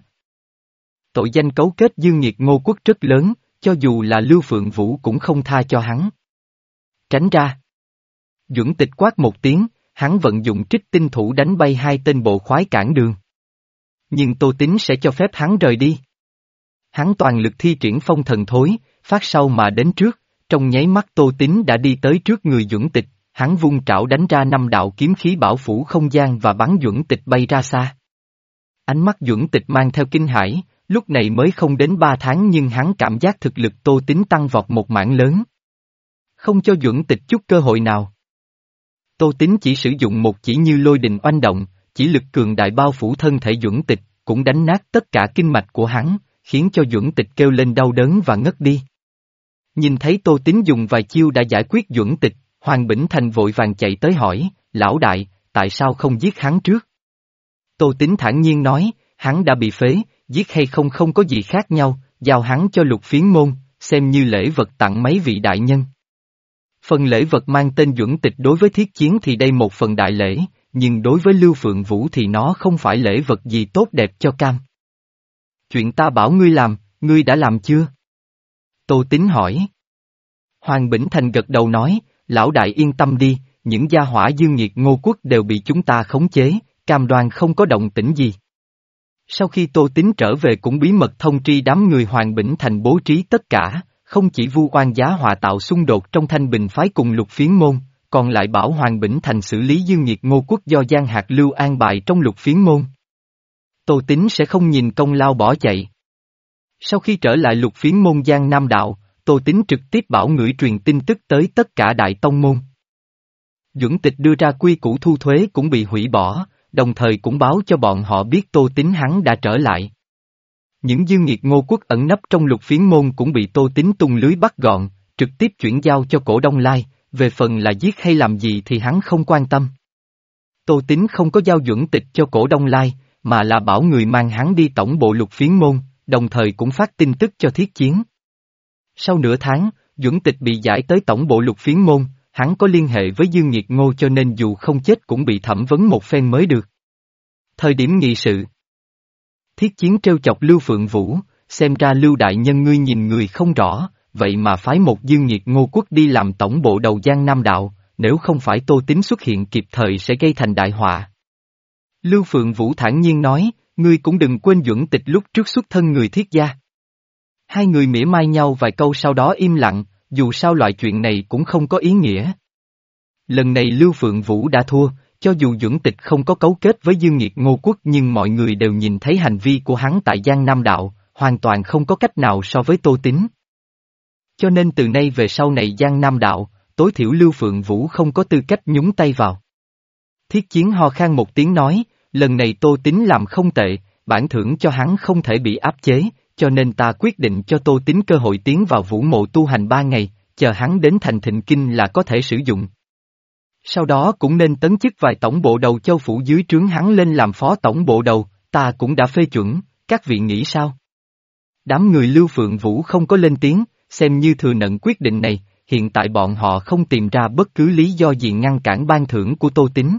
Tội danh cấu kết Dương Nghiệt Ngô Quốc rất lớn, cho dù là Lưu Phượng Vũ cũng không tha cho hắn. Tránh ra. Duẩn Tịch quát một tiếng, hắn vận dụng trích tinh thủ đánh bay hai tên bộ khoái cản đường. Nhưng Tô Tín sẽ cho phép hắn rời đi. Hắn toàn lực thi triển phong thần thối, phát sau mà đến trước, trong nháy mắt Tô Tín đã đi tới trước người Duẩn Tịch, hắn vung trảo đánh ra năm đạo kiếm khí bảo phủ không gian và bắn Duẩn Tịch bay ra xa. Ánh mắt Duẩn Tịch mang theo kinh hãi, lúc này mới không đến ba tháng nhưng hắn cảm giác thực lực Tô Tín tăng vọt một mảng lớn. Không cho Duẩn Tịch chút cơ hội nào. Tô Tín chỉ sử dụng một chỉ như lôi đình oanh động, chỉ lực cường đại bao phủ thân thể Duẩn Tịch, cũng đánh nát tất cả kinh mạch của hắn, khiến cho Duẩn Tịch kêu lên đau đớn và ngất đi. Nhìn thấy Tô Tín dùng vài chiêu đã giải quyết Duẩn Tịch, Hoàng Bỉnh Thành vội vàng chạy tới hỏi, lão đại, tại sao không giết hắn trước? Tô Tín thản nhiên nói, hắn đã bị phế, giết hay không không có gì khác nhau, giao hắn cho lục phiến môn, xem như lễ vật tặng mấy vị đại nhân. Phần lễ vật mang tên Duẩn Tịch đối với thiết chiến thì đây một phần đại lễ, nhưng đối với Lưu Phượng Vũ thì nó không phải lễ vật gì tốt đẹp cho cam. Chuyện ta bảo ngươi làm, ngươi đã làm chưa? Tô Tín hỏi. Hoàng Bỉnh Thành gật đầu nói, lão đại yên tâm đi, những gia hỏa Dương Nghiệt Ngô Quốc đều bị chúng ta khống chế, cam đoan không có động tĩnh gì. Sau khi Tô Tín trở về cũng bí mật thông tri đám người Hoàng Bỉnh Thành bố trí tất cả, không chỉ vu oan giá họa tạo xung đột trong Thanh Bình phái cùng lục phiến môn, còn lại bảo Hoàng Bỉnh Thành xử lý Dương Nghiệt Ngô Quốc do Giang Hạt Lưu an bài trong lục phiến môn. Tô Tín sẽ không nhìn công lao bỏ chạy. Sau khi trở lại lục phiến môn Giang Nam Đạo, Tô Tín trực tiếp bảo ngửi truyền tin tức tới tất cả đại tông môn. Duẩn Tịch đưa ra quy củ thu thuế cũng bị hủy bỏ, đồng thời cũng báo cho bọn họ biết Tô Tín hắn đã trở lại. Những Dương Nghiệt Ngô Quốc ẩn nấp trong lục phiến môn cũng bị Tô Tín tung lưới bắt gọn, trực tiếp chuyển giao cho Cổ Đông Lai, về phần là giết hay làm gì thì hắn không quan tâm. Tô Tín không có giao Duẩn Tịch cho Cổ Đông Lai, mà là bảo người mang hắn đi tổng bộ lục phiến môn, đồng thời cũng phát tin tức cho thiết chiến. Sau nửa tháng, Duẩn Tịch bị giải tới tổng bộ lục phiến môn, hắn có liên hệ với Dương Nghiệt Ngô cho nên dù không chết cũng bị thẩm vấn một phen mới được. Thời điểm nghị sự, thiết chiến trêu chọc Lưu Phượng Vũ, xem ra Lưu đại nhân ngươi nhìn người không rõ, vậy mà phái một Dương Nghiệt Ngô Quốc đi làm tổng bộ đầu Giang Nam Đạo, nếu không phải Tô Tín xuất hiện kịp thời sẽ gây thành đại họa. Lưu Phượng Vũ thản nhiên nói, ngươi cũng đừng quên Duẩn Tịch lúc trước xuất thân người Thiết gia. Hai người mỉa mai nhau vài câu sau đó im lặng, dù sao loại chuyện này cũng không có ý nghĩa. Lần này Lưu Phượng Vũ đã thua, cho dù Duẩn Tịch không có cấu kết với Dương Nghiệt Ngô Quốc nhưng mọi người đều nhìn thấy hành vi của hắn tại Giang Nam Đạo, hoàn toàn không có cách nào so với Tô Tín. Cho nên từ nay về sau này Giang Nam Đạo, tối thiểu Lưu Phượng Vũ không có tư cách nhúng tay vào. Thiết Chiến ho khan một tiếng nói, lần này Tô Tín làm không tệ, bản thưởng cho hắn không thể bị áp chế, cho nên ta quyết định cho Tô Tín cơ hội tiến vào vũ mộ tu hành ba ngày, chờ hắn đến thành Thịnh Kinh là có thể sử dụng. Sau đó cũng nên tấn chức vài tổng bộ đầu châu phủ dưới trướng hắn lên làm phó tổng bộ đầu, ta cũng đã phê chuẩn, các vị nghĩ sao? Đám người Lưu Phượng Vũ không có lên tiếng, xem như thừa nhận quyết định này, hiện tại bọn họ không tìm ra bất cứ lý do gì ngăn cản ban thưởng của Tô Tín.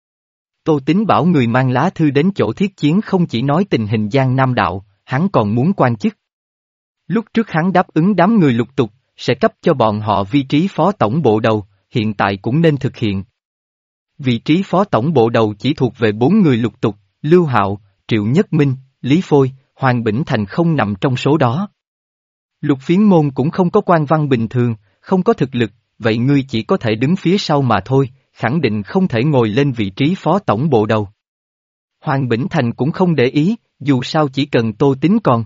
Tô Tín bảo người mang lá thư đến chỗ Thiết Chiến không chỉ nói tình hình Giang Nam Đạo, hắn còn muốn quan chức. Lúc trước hắn đáp ứng đám người lục tục, sẽ cấp cho bọn họ vị trí phó tổng bộ đầu, hiện tại cũng nên thực hiện. Vị trí phó tổng bộ đầu chỉ thuộc về bốn người lục tục, Lưu Hạo, Triệu Nhất Minh, Lý Phôi, Hoàng Bỉnh Thành không nằm trong số đó. Lục Phiến Môn cũng không có quan văn bình thường, không có thực lực, vậy ngươi chỉ có thể đứng phía sau mà thôi, khẳng định không thể ngồi lên vị trí phó tổng bộ đầu. Hoàng Bỉnh Thành cũng không để ý, dù sao chỉ cần Tô Tín còn.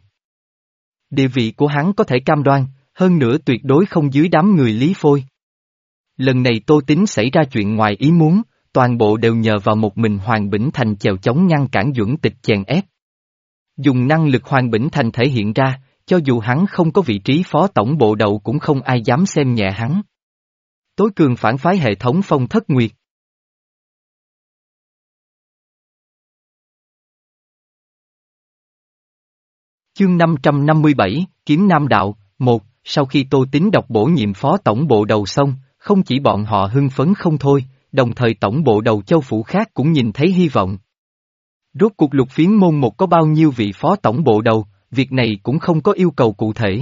Địa vị của hắn có thể cam đoan, hơn nữa tuyệt đối không dưới đám người Lý Phôi. Lần này Tô Tín xảy ra chuyện ngoài ý muốn, toàn bộ đều nhờ vào một mình Hoàng Bỉnh Thành chèo chống ngăn cản Duẩn Tịch chèn ép. Dùng năng lực Hoàng Bỉnh Thành thể hiện ra, cho dù hắn không có vị trí phó tổng bộ đầu cũng không ai dám xem nhẹ hắn. Tối cường phản phái hệ thống Phong Thất Nguyệt. Chương năm trăm năm mươi bảy, Kiếm Nam Đạo, một, sau khi Tô Tín đọc bổ nhiệm phó tổng bộ đầu xong, không chỉ bọn họ hưng phấn không thôi, đồng thời tổng bộ đầu châu phủ khác cũng nhìn thấy hy vọng. Rốt cuộc Lục Phiến Môn một có bao nhiêu vị phó tổng bộ đầu, việc này cũng không có yêu cầu cụ thể.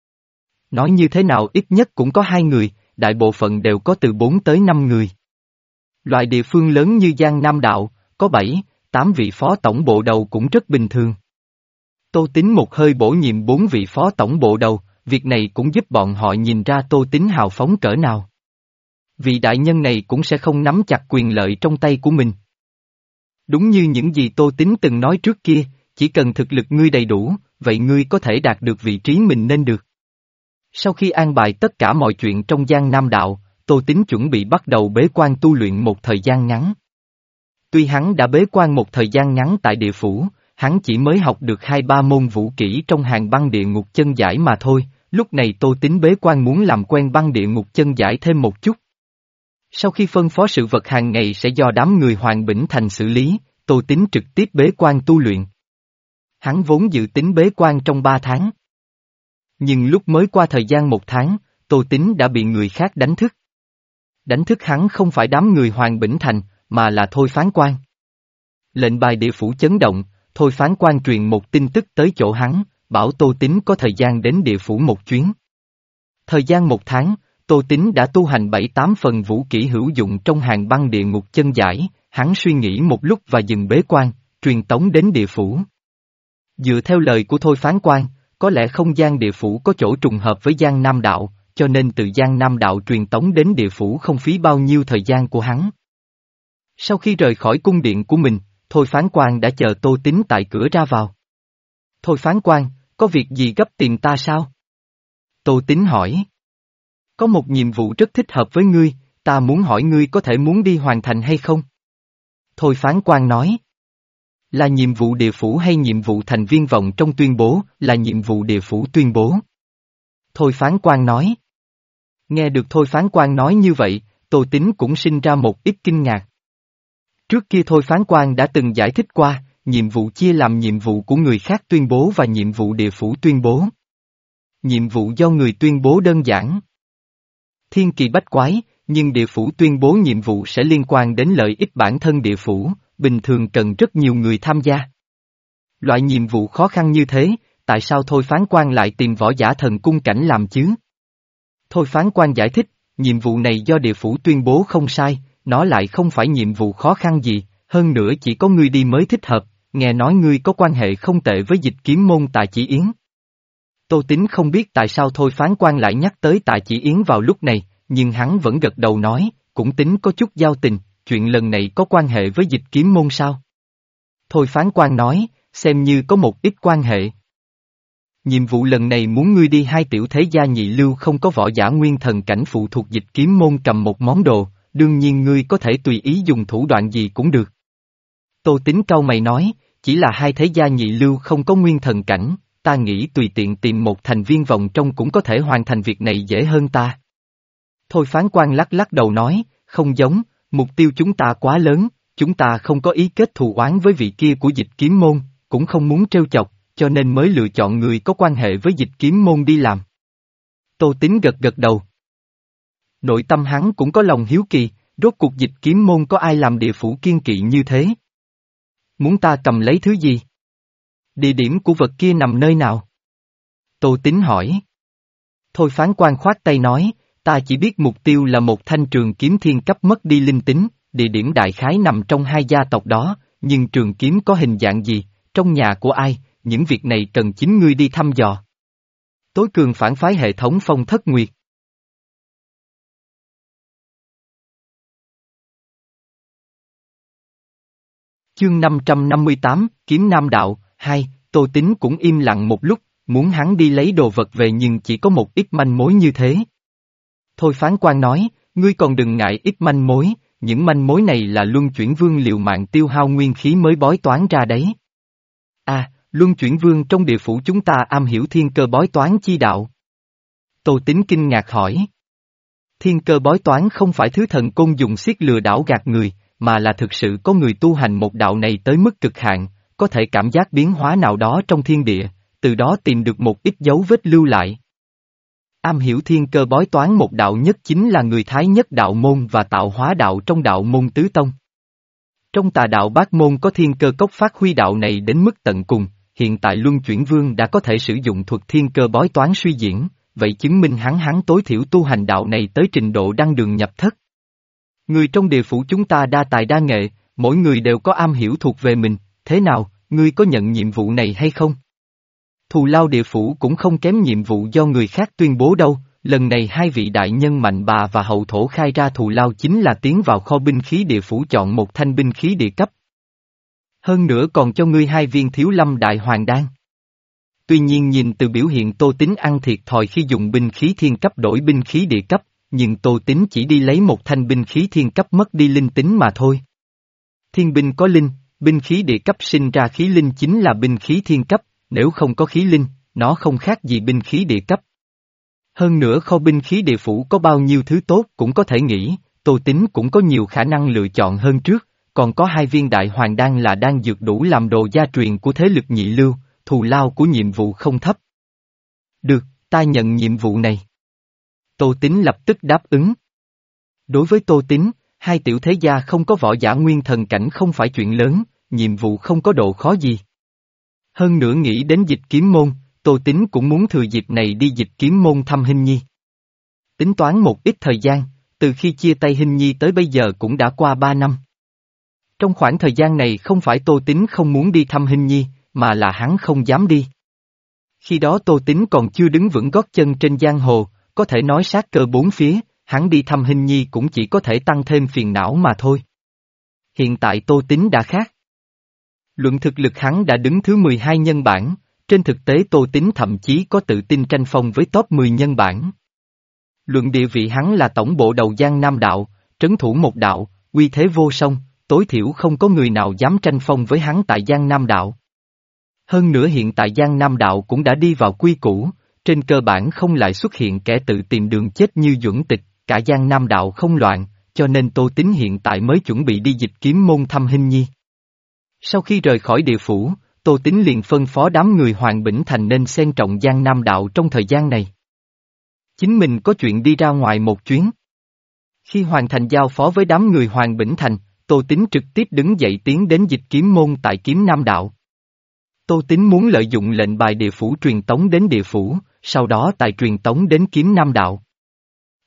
Nói như thế nào ít nhất cũng có hai người, đại bộ phận đều có từ bốn tới năm người. Loại địa phương lớn như Giang Nam Đạo, có bảy, tám vị phó tổng bộ đầu cũng rất bình thường. Tô Tín một hơi bổ nhiệm bốn vị phó tổng bộ đầu, việc này cũng giúp bọn họ nhìn ra Tô Tín hào phóng cỡ nào. Vị đại nhân này cũng sẽ không nắm chặt quyền lợi trong tay của mình. Đúng như những gì Tô Tín từng nói trước kia, chỉ cần thực lực ngươi đầy đủ, vậy ngươi có thể đạt được vị trí mình nên được. Sau khi an bài tất cả mọi chuyện trong Giang Nam Đạo, Tô Tín chuẩn bị bắt đầu bế quan tu luyện một thời gian ngắn. Tuy hắn đã bế quan một thời gian ngắn tại địa phủ, hắn chỉ mới học được hai ba môn vũ kỹ trong hàng băng địa ngục chân giải mà thôi, lúc này Tô Tín bế quan muốn làm quen băng địa ngục chân giải thêm một chút. Sau khi phân phó sự vật hàng ngày sẽ do đám người Hoàng Bỉnh Thành xử lý, Tô Tín trực tiếp bế quan tu luyện. Hắn vốn dự tính bế quan trong ba tháng. Nhưng lúc mới qua thời gian một tháng, Tô Tín đã bị người khác đánh thức. Đánh thức hắn không phải đám người Hoàng Bỉnh Thành, mà là Thôi Phán Quan. Lệnh bài địa phủ chấn động, Thôi Phán Quan truyền một tin tức tới chỗ hắn, bảo Tô Tín có thời gian đến địa phủ một chuyến. Thời gian một tháng, Tô Tín đã tu hành bảy tám phần vũ kỹ hữu dụng trong hàng băng địa ngục chân giải, hắn suy nghĩ một lúc và dừng bế quan, truyền tống đến địa phủ. Dựa theo lời của Thôi Phán Quan, có lẽ không gian địa phủ có chỗ trùng hợp với Giang Nam Đạo, cho nên từ Giang Nam Đạo truyền tống đến địa phủ không phí bao nhiêu thời gian của hắn. Sau khi rời khỏi cung điện của mình, Thôi Phán Quan đã chờ Tô Tín tại cửa ra vào. Thôi Phán Quan, có việc gì gấp tìm ta sao? Tô Tín hỏi. Có một nhiệm vụ rất thích hợp với ngươi, ta muốn hỏi ngươi có thể muốn đi hoàn thành hay không? Thôi Phán Quan nói. Là nhiệm vụ địa phủ hay nhiệm vụ thành viên vọng trong tuyên bố, là nhiệm vụ địa phủ tuyên bố. Thôi Phán Quan nói. Nghe được Thôi Phán Quan nói như vậy, Tô Tín cũng sinh ra một ít kinh ngạc. Trước kia Thôi Phán Quan đã từng giải thích qua, nhiệm vụ chia làm nhiệm vụ của người khác tuyên bố và nhiệm vụ địa phủ tuyên bố. Nhiệm vụ do người tuyên bố đơn giản, thiên kỳ bách quái, nhưng địa phủ tuyên bố nhiệm vụ sẽ liên quan đến lợi ích bản thân địa phủ, bình thường cần rất nhiều người tham gia. Loại nhiệm vụ khó khăn như thế, tại sao Thôi Phán Quan lại tìm Võ Giả Thần Cung Cảnh làm chứ? Thôi phán quan giải thích, nhiệm vụ này do địa phủ tuyên bố không sai, nó lại không phải nhiệm vụ khó khăn gì, hơn nữa chỉ có ngươi đi mới thích hợp, nghe nói ngươi có quan hệ không tệ với Dịch Kiếm môn Tạ Chỉ Yến. Tô Tín không biết tại sao thôi phán quan lại nhắc tới Tạ Chỉ Yến vào lúc này, nhưng hắn vẫn gật đầu nói, cũng tính có chút giao tình, chuyện lần này có quan hệ với Dịch Kiếm môn sao? Thôi phán quan nói, xem như có một ít quan hệ. Nhiệm vụ lần này muốn ngươi đi hai tiểu thế gia nhị lưu không có võ giả nguyên thần cảnh phụ thuộc Dịch Kiếm môn cầm một món đồ, đương nhiên ngươi có thể tùy ý dùng thủ đoạn gì cũng được. Tô Tín cau mày nói, chỉ là hai thế gia nhị lưu không có nguyên thần cảnh, ta nghĩ tùy tiện tìm một thành viên vòng trong cũng có thể hoàn thành việc này dễ hơn ta. Thôi phán quan lắc lắc đầu nói, không giống, mục tiêu chúng ta quá lớn, chúng ta không có ý kết thù oán với vị kia của Dịch Kiếm môn, cũng không muốn trêu chọc, cho nên mới lựa chọn người có quan hệ với Dịch Kiếm môn đi làm. Tô Tín gật gật đầu. Nội tâm hắn cũng có lòng hiếu kỳ, rốt cuộc Dịch Kiếm môn có ai làm địa phủ kiên kỵ như thế? Muốn ta cầm lấy thứ gì? Địa điểm của vật kia nằm nơi nào? Tô Tín hỏi. Thôi phán quan khoát tay nói, ta chỉ biết mục tiêu là một thanh trường kiếm thiên cấp mất đi linh tính, địa điểm đại khái nằm trong hai gia tộc đó, nhưng trường kiếm có hình dạng gì, trong nhà của ai, những việc này cần chính ngươi đi thăm dò. Tối cường phản phái hệ thống Phong Thất Nguyệt. Chương năm trăm năm mươi tám, Kiếm Nam Đạo, hai, Tô Tín cũng im lặng một lúc, muốn hắn đi lấy đồ vật về nhưng chỉ có một ít manh mối như thế. Thôi phán quan nói, ngươi còn đừng ngại ít manh mối, những manh mối này là Luân Chuyển Vương liều mạng tiêu hao nguyên khí mới bói toán ra đấy. À, Luân Chuyển Vương trong địa phủ chúng ta am hiểu thiên cơ bói toán chi đạo. Tô Tín kinh ngạc hỏi. Thiên cơ bói toán không phải thứ thần côn dùng xiết lừa đảo gạt người, mà là thực sự có người tu hành một đạo này tới mức cực hạn, có thể cảm giác biến hóa nào đó trong thiên địa, từ đó tìm được một ít dấu vết lưu lại. Am hiểu thiên cơ bói toán một đạo nhất chính là người Thái Nhất đạo môn và tạo hóa đạo trong đạo môn tứ tông. Trong tà đạo bát môn có thiên cơ cốc phát huy đạo này đến mức tận cùng, hiện tại Luân Chuyển Vương đã có thể sử dụng thuật thiên cơ bói toán suy diễn, vậy chứng minh hắn hắn tối thiểu tu hành đạo này tới trình độ đăng đường nhập thất. Người trong địa phủ chúng ta đa tài đa nghệ, mỗi người đều có am hiểu thuộc về mình, thế nào, ngươi có nhận nhiệm vụ này hay không? Thù lao địa phủ cũng không kém nhiệm vụ do người khác tuyên bố đâu, lần này hai vị đại nhân Mạnh Bà và Hậu Thổ khai ra thù lao chính là tiến vào kho binh khí địa phủ chọn một thanh binh khí địa cấp. Hơn nữa còn cho ngươi hai viên Thiếu Lâm Đại Hoàng Đan. Tuy nhiên nhìn từ biểu hiện Tô Tín ăn thiệt thòi khi dùng binh khí thiên cấp đổi binh khí địa cấp, nhưng Tô Tín chỉ đi lấy một thanh binh khí thiên cấp mất đi linh tính mà thôi. Thiên binh có linh, binh khí địa cấp sinh ra khí linh chính là binh khí thiên cấp, nếu không có khí linh, nó không khác gì binh khí địa cấp. Hơn nữa kho binh khí địa phủ có bao nhiêu thứ tốt cũng có thể nghĩ, Tô Tín cũng có nhiều khả năng lựa chọn hơn trước, còn có hai viên đại hoàng đan là đan dược đủ làm đồ gia truyền của thế lực nhị lưu, thù lao của nhiệm vụ không thấp. Được, ta nhận nhiệm vụ này. Tô Tín lập tức đáp ứng. Đối với Tô Tín, hai tiểu thế gia không có võ giả nguyên thần cảnh không phải chuyện lớn, nhiệm vụ không có độ khó gì. Hơn nữa nghĩ đến Dịch Kiếm môn, Tô Tín cũng muốn thừa dịp này đi Dịch Kiếm môn thăm Hinh Nhi. Tính toán một ít thời gian, từ khi chia tay Hinh Nhi tới bây giờ cũng đã qua ba năm. Trong khoảng thời gian này không phải Tô Tín không muốn đi thăm Hinh Nhi, mà là hắn không dám đi. Khi đó Tô Tín còn chưa đứng vững gót chân trên giang hồ, có thể nói sát cơ bốn phía, hắn đi thăm Hinh Nhi cũng chỉ có thể tăng thêm phiền não mà thôi. Hiện tại Tô Tín đã khác. Luận thực lực hắn đã đứng thứ mười hai nhân bảng, trên thực tế Tô Tín thậm chí có tự tin tranh phong với top mười nhân bảng. Luận địa vị hắn là tổng bộ đầu Giang Nam đạo, trấn thủ một đạo, uy thế vô song, tối thiểu không có người nào dám tranh phong với hắn tại Giang Nam đạo. Hơn nữa hiện tại Giang Nam đạo cũng đã đi vào quy củ, trên cơ bản không lại xuất hiện kẻ tự tìm đường chết như Duẩn Tịch, cả Giang Nam đạo không loạn, cho nên Tô Tín hiện tại mới chuẩn bị đi Dịch Kiếm môn thăm Hinh Nhi. Sau khi rời khỏi địa phủ, Tô Tín liền phân phó đám người Hoàng Bỉnh Thành nên xem trọng Giang Nam đạo trong thời gian này. Chính mình có chuyện đi ra ngoài một chuyến. Khi hoàn thành giao phó với đám người Hoàng Bỉnh Thành, Tô Tín trực tiếp đứng dậy tiến đến Dịch Kiếm môn tại Kiếm Nam đạo. Tô Tín muốn lợi dụng lệnh bài địa phủ truyền tống đến địa phủ, sau đó tài truyền tống đến Kiếm Nam đạo.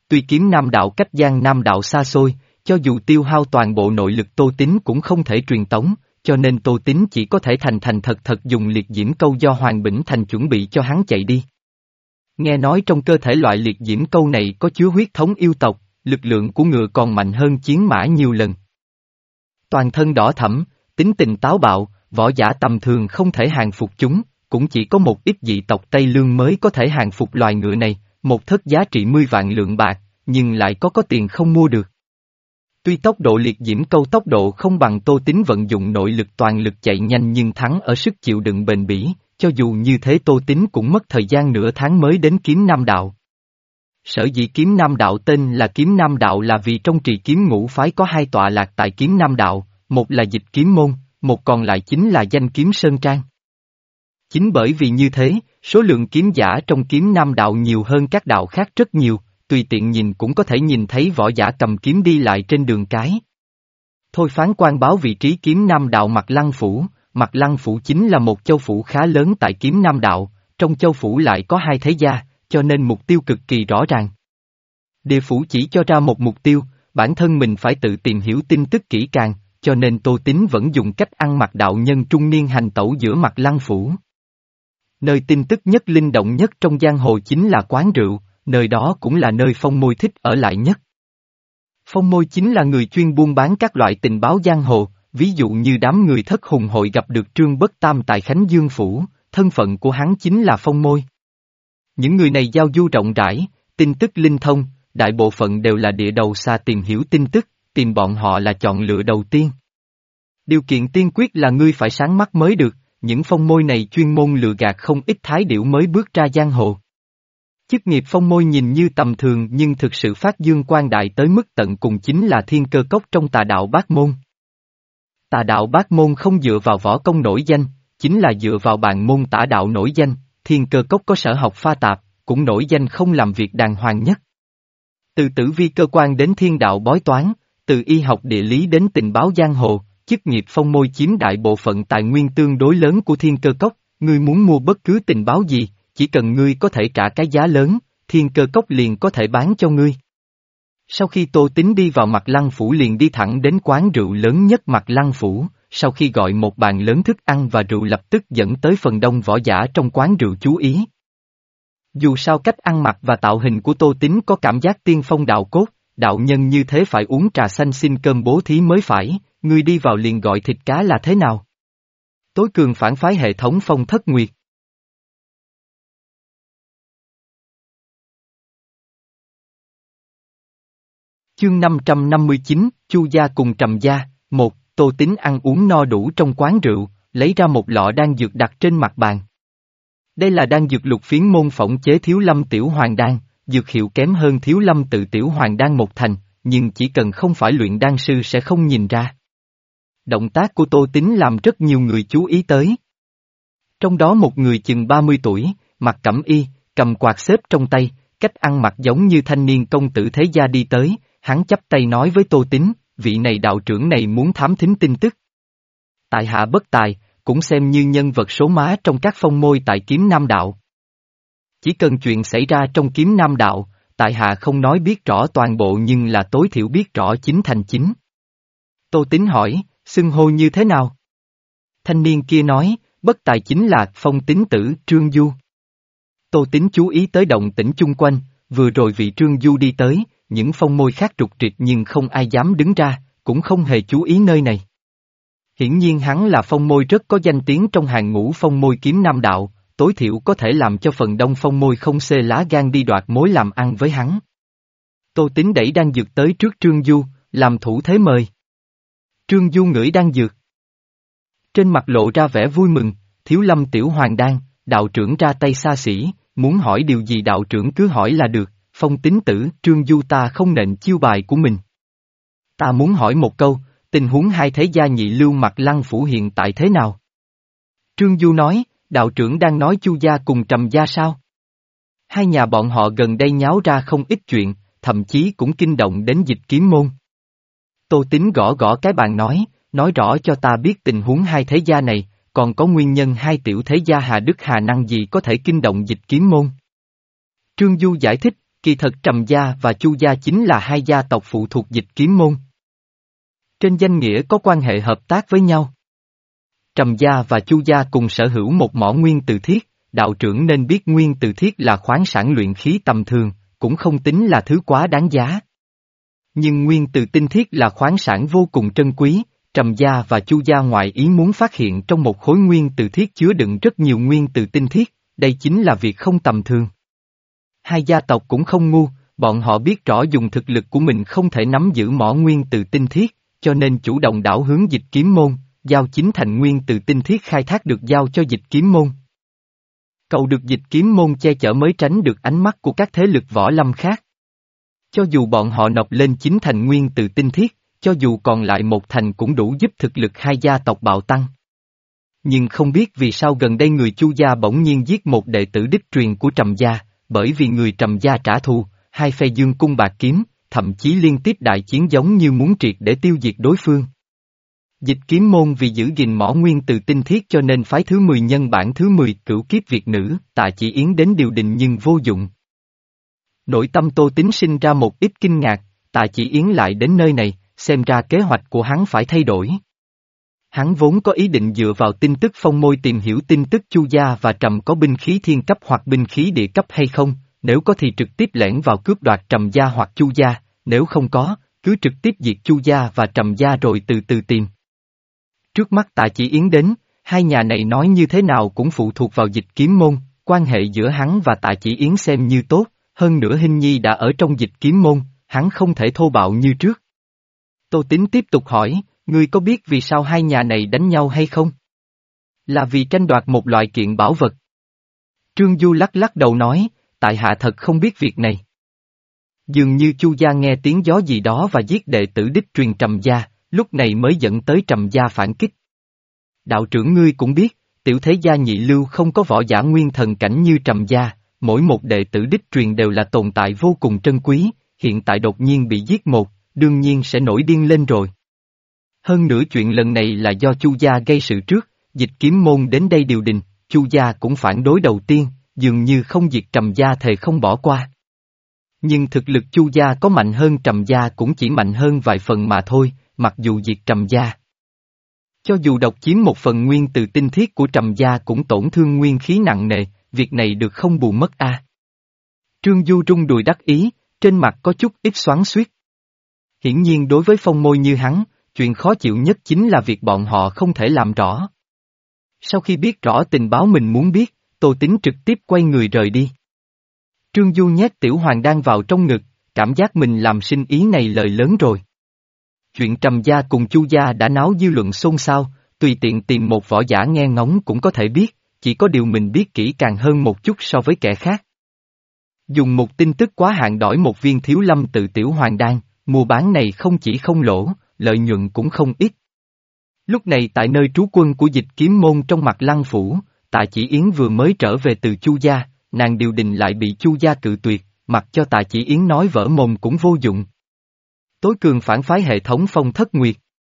Tuy kiếm nam đạo cách Giang Nam đạo xa xôi, cho dù tiêu hao toàn bộ nội lực Tô Tín cũng không thể truyền tống, cho nên Tô Tín chỉ có thể thành thành thật thật dùng liệt diễm câu do Hoàng Bỉnh Thành chuẩn bị cho hắn chạy đi. Nghe nói trong cơ thể loại liệt diễm câu này có chứa huyết thống yêu tộc, lực lượng của ngựa còn mạnh hơn chiến mã nhiều lần. Toàn thân đỏ thẫm, tính tình táo bạo, võ giả tầm thường không thể hàng phục chúng, cũng chỉ có một ít dị tộc Tây Lương mới có thể hàng phục loài ngựa này, một thất giá trị mươi vạn lượng bạc, nhưng lại có có tiền không mua được. Tuy tốc độ liệt diễm câu tốc độ không bằng Tô Tín vận dụng nội lực toàn lực chạy nhanh nhưng thắng ở sức chịu đựng bền bỉ, cho dù như thế Tô Tín cũng mất thời gian nửa tháng mới đến kiếm Nam Đạo. Sở dĩ kiếm Nam Đạo tên là kiếm Nam Đạo là vì trong trì kiếm ngũ phái có hai tọa lạc tại kiếm Nam Đạo, một là Dịch Kiếm Môn, một còn lại chính là Danh Kiếm Sơn Trang. Chính bởi vì như thế, số lượng kiếm giả trong kiếm Nam Đạo nhiều hơn các đạo khác rất nhiều, tùy tiện nhìn cũng có thể nhìn thấy võ giả cầm kiếm đi lại trên đường cái. Thôi phán quan báo vị trí kiếm Nam Đạo Mạc Lăng Phủ, Mạc Lăng Phủ chính là một châu phủ khá lớn tại kiếm Nam Đạo, trong châu phủ lại có hai thế gia, cho nên mục tiêu cực kỳ rõ ràng. Địa phủ chỉ cho ra một mục tiêu, bản thân mình phải tự tìm hiểu tin tức kỹ càng, cho nên Tô Tín vẫn dùng cách ăn mặc đạo nhân trung niên hành tẩu giữa Mạc Lăng Phủ. Nơi tin tức nhất linh động nhất trong giang hồ chính là quán rượu, nơi đó cũng là nơi Phong Môi thích ở lại nhất. Phong Môi chính là người chuyên buôn bán các loại tình báo giang hồ, ví dụ như đám người Thất Hùng hội gặp được Trương Bất Tam tại Khánh Dương Phủ, thân phận của hắn chính là Phong Môi. Những người này giao du rộng rãi, tin tức linh thông, đại bộ phận đều là địa đầu xa tìm hiểu tin tức, tìm bọn họ là chọn lựa đầu tiên. Điều kiện tiên quyết là ngươi phải sáng mắt mới được, những Phong Môi này chuyên môn lừa gạt không ít thái điểu mới bước ra giang hồ. Chức nghiệp Phong Môi nhìn như tầm thường nhưng thực sự phát dương quang đại tới mức tận cùng chính là thiên cơ cốc trong tà đạo Bát Môn. Tà đạo Bát Môn không dựa vào võ công nổi danh, chính là dựa vào bàn môn tả đạo nổi danh, thiên cơ cốc có sở học pha tạp, cũng nổi danh không làm việc đàng hoàng nhất. Từ tử vi cơ quan đến thiên đạo bói toán, từ y học địa lý đến tình báo giang hồ, chức nghiệp Phong Môi chiếm đại bộ phận tài nguyên tương đối lớn của thiên cơ cốc, ngươi muốn mua bất cứ tình báo gì, chỉ cần ngươi có thể trả cái giá lớn, thiên cơ cốc liền có thể bán cho ngươi. Sau khi Tô Tín đi vào Mạc Lăng Phủ liền đi thẳng đến quán rượu lớn nhất Mạc Lăng Phủ, sau khi gọi một bàn lớn thức ăn và rượu lập tức dẫn tới phần đông võ giả trong quán rượu chú ý. Dù sao cách ăn mặc và tạo hình của Tô Tín có cảm giác tiên phong đạo cốt, đạo nhân như thế phải uống trà xanh xin cơm bố thí mới phải, ngươi đi vào liền gọi thịt cá là thế nào? Tối cường phản phái hệ thống Phong Thất Nguyệt. Chương năm trăm năm mươi chín, Chu gia cùng Trầm gia, một, Tô Tín ăn uống no đủ trong quán rượu, lấy ra một lọ đan dược đặt trên mặt bàn. Đây là đan dược lục phiến môn phỏng chế Thiếu Lâm Tiểu Hoàng Đan, dược hiệu kém hơn Thiếu Lâm tự Tiểu Hoàng Đan một thành, nhưng chỉ cần không phải luyện đan sư sẽ không nhìn ra. Động tác của Tô Tín làm rất nhiều người chú ý tới. Trong đó một người chừng ba mươi tuổi, mặc cẩm y, cầm quạt xếp trong tay, cách ăn mặc giống như thanh niên công tử thế gia đi tới, hắn chắp tay nói với Tô Tín, vị này đạo trưởng này muốn thám thính tin tức. Tại hạ bất tài, cũng xem như nhân vật số má trong các phong môi tại kiếm Nam Đạo. Chỉ cần chuyện xảy ra trong kiếm Nam Đạo, tại hạ không nói biết rõ toàn bộ nhưng là tối thiểu biết rõ chính thành chính. Tô Tín hỏi, xưng hô như thế nào? Thanh niên kia nói, bất tài chính là Phong Tín tử Trương Du. Tô Tín chú ý tới động tĩnh chung quanh, vừa rồi vị Trương Du đi tới, những phong môi khác trục trịch nhưng không ai dám đứng ra, cũng không hề chú ý nơi này. Hiển nhiên hắn là phong môi rất có danh tiếng trong hàng ngũ phong môi kiếm Nam Đạo, tối thiểu có thể làm cho phần đông phong môi không xê lá gan đi đoạt mối làm ăn với hắn. Tô Tín đẩy đan dược tới trước Trương Du, làm thủ thế mời. Trương Du ngửi đan dược. Trên mặt lộ ra vẻ vui mừng, Thiếu Lâm Tiểu Hoàng Đan, đạo trưởng ra tay xa xỉ, muốn hỏi điều gì đạo trưởng cứ hỏi là được, Phong Tín tử Trương Du ta không nện chiêu bài của mình. Ta muốn hỏi một câu, tình huống hai thế gia nhị lưu Mạc Lăng Phủ hiện tại thế nào? Trương Du nói, đạo trưởng đang nói Chu gia cùng Trầm gia sao? Hai nhà bọn họ gần đây nháo ra không ít chuyện, thậm chí cũng kinh động đến Dịch Kiếm môn. Tô Tín gõ gõ cái bàn nói, nói rõ cho ta biết tình huống hai thế gia này, còn có nguyên nhân hai tiểu thế gia Hà Đức Hà Năng gì có thể kinh động Dịch Kiếm môn. Trương Du giải thích, Kỳ thật Trầm gia và Chu gia chính là hai gia tộc phụ thuộc Dịch Kiếm môn. Trên danh nghĩa có quan hệ hợp tác với nhau. Trầm gia và Chu gia cùng sở hữu một mỏ nguyên từ thiết, đạo trưởng nên biết nguyên từ thiết là khoáng sản luyện khí tầm thường, cũng không tính là thứ quá đáng giá. Nhưng nguyên từ tinh thiết là khoáng sản vô cùng trân quý, Trầm gia và Chu gia ngoại ý muốn phát hiện trong một khối nguyên từ thiết chứa đựng rất nhiều nguyên từ tinh thiết, đây chính là việc không tầm thường. Hai gia tộc cũng không ngu, bọn họ biết rõ dùng thực lực của mình không thể nắm giữ mỏ nguyên từ tinh thiết, cho nên chủ động đảo hướng Dịch Kiếm môn, giao chính thành nguyên từ tinh thiết khai thác được giao cho Dịch Kiếm môn. Cầu được Dịch Kiếm môn che chở mới tránh được ánh mắt của các thế lực võ lâm khác. Cho dù bọn họ nộp lên chính thành nguyên từ tinh thiết, cho dù còn lại một thành cũng đủ giúp thực lực hai gia tộc bạo tăng. Nhưng không biết vì sao gần đây người Chu gia bỗng nhiên giết một đệ tử đích truyền của Trầm gia, bởi vì người Trầm gia trả thù, hai phe dương cung bạc kiếm, thậm chí liên tiếp đại chiến giống như muốn triệt để tiêu diệt đối phương. Dịch Kiếm môn vì giữ gìn mỏ nguyên từ tinh thiết cho nên phái thứ mười nhân bản thứ mười cửu kiếp Việt nữ, Tạ Chỉ Yến đến điều đình nhưng vô dụng. Nội tâm Tô Tín sinh ra một ít kinh ngạc, Tạ Chỉ Yến lại đến nơi này, xem ra kế hoạch của hắn phải thay đổi. Hắn vốn có ý định dựa vào tin tức phong môi tìm hiểu tin tức Chu gia và Trầm có binh khí thiên cấp hoặc binh khí địa cấp hay không, nếu có thì trực tiếp lẻn vào cướp đoạt Trầm gia hoặc Chu gia, nếu không có, cứ trực tiếp diệt Chu gia và Trầm gia rồi từ từ tìm. Trước mắt Tạ Chỉ Yến đến, hai nhà này nói như thế nào cũng phụ thuộc vào Dịch Kiếm môn, quan hệ giữa hắn và Tạ Chỉ Yến xem như tốt, hơn nữa Hinh Nhi đã ở trong Dịch Kiếm môn, hắn không thể thô bạo như trước. Tô Tín tiếp tục hỏi, ngươi có biết vì sao hai nhà này đánh nhau hay không? Là vì tranh đoạt một loại kiện bảo vật. Trương Du lắc lắc đầu nói, tại hạ thật không biết việc này. Dường như Chu gia nghe tiếng gió gì đó và giết đệ tử đích truyền Trầm gia, lúc này mới dẫn tới Trầm gia phản kích. Đạo trưởng ngươi cũng biết, tiểu thế gia nhị lưu không có võ giả nguyên thần cảnh như Trầm gia, mỗi một đệ tử đích truyền đều là tồn tại vô cùng trân quý, hiện tại đột nhiên bị giết một, đương nhiên sẽ nổi điên lên rồi. Hơn nữa chuyện lần này là do Chu gia gây sự trước, Dịch Kiếm môn đến đây điều đình, Chu gia cũng phản đối đầu tiên, dường như không diệt Trầm gia thề không bỏ qua. Nhưng thực lực Chu gia có mạnh hơn Trầm gia cũng chỉ mạnh hơn vài phần mà thôi, mặc dù diệt Trầm gia. Cho dù độc chiếm một phần nguyên từ tinh thiết của Trầm gia cũng tổn thương nguyên khí nặng nề, việc này được không bù mất a. À. Trương Du rung đùi đắc ý, trên mặt có chút ít xoắn xuýt. Hiển nhiên đối với phong môi như hắn, chuyện khó chịu nhất chính là việc bọn họ không thể làm rõ. Sau khi biết rõ tình báo mình muốn biết, Tô Tín trực tiếp quay người rời đi. Trương Du nhét tiểu hoàng đan vào trong ngực, cảm giác mình làm sinh ý này lời lớn rồi. Chuyện Trầm gia cùng Chu gia đã náo dư luận xôn xao, tùy tiện tìm một võ giả nghe ngóng cũng có thể biết, chỉ có điều mình biết kỹ càng hơn một chút so với kẻ khác. Dùng một tin tức quá hạn đổi một viên thiếu lâm tự tiểu hoàng đan, mua bán này không chỉ không lỗ, lợi nhuận cũng không ít. Lúc này tại nơi trú quân của Dịch Kiếm môn trong Mặt Lăng phủ, Tạ Chỉ Yến vừa mới trở về từ Chu gia, nàng điều đình lại bị Chu gia cự tuyệt, mặc cho Tạ Chỉ Yến nói vỡ mồm cũng vô dụng. Tối cường phản phái hệ thống Phong Thất Nguyệt.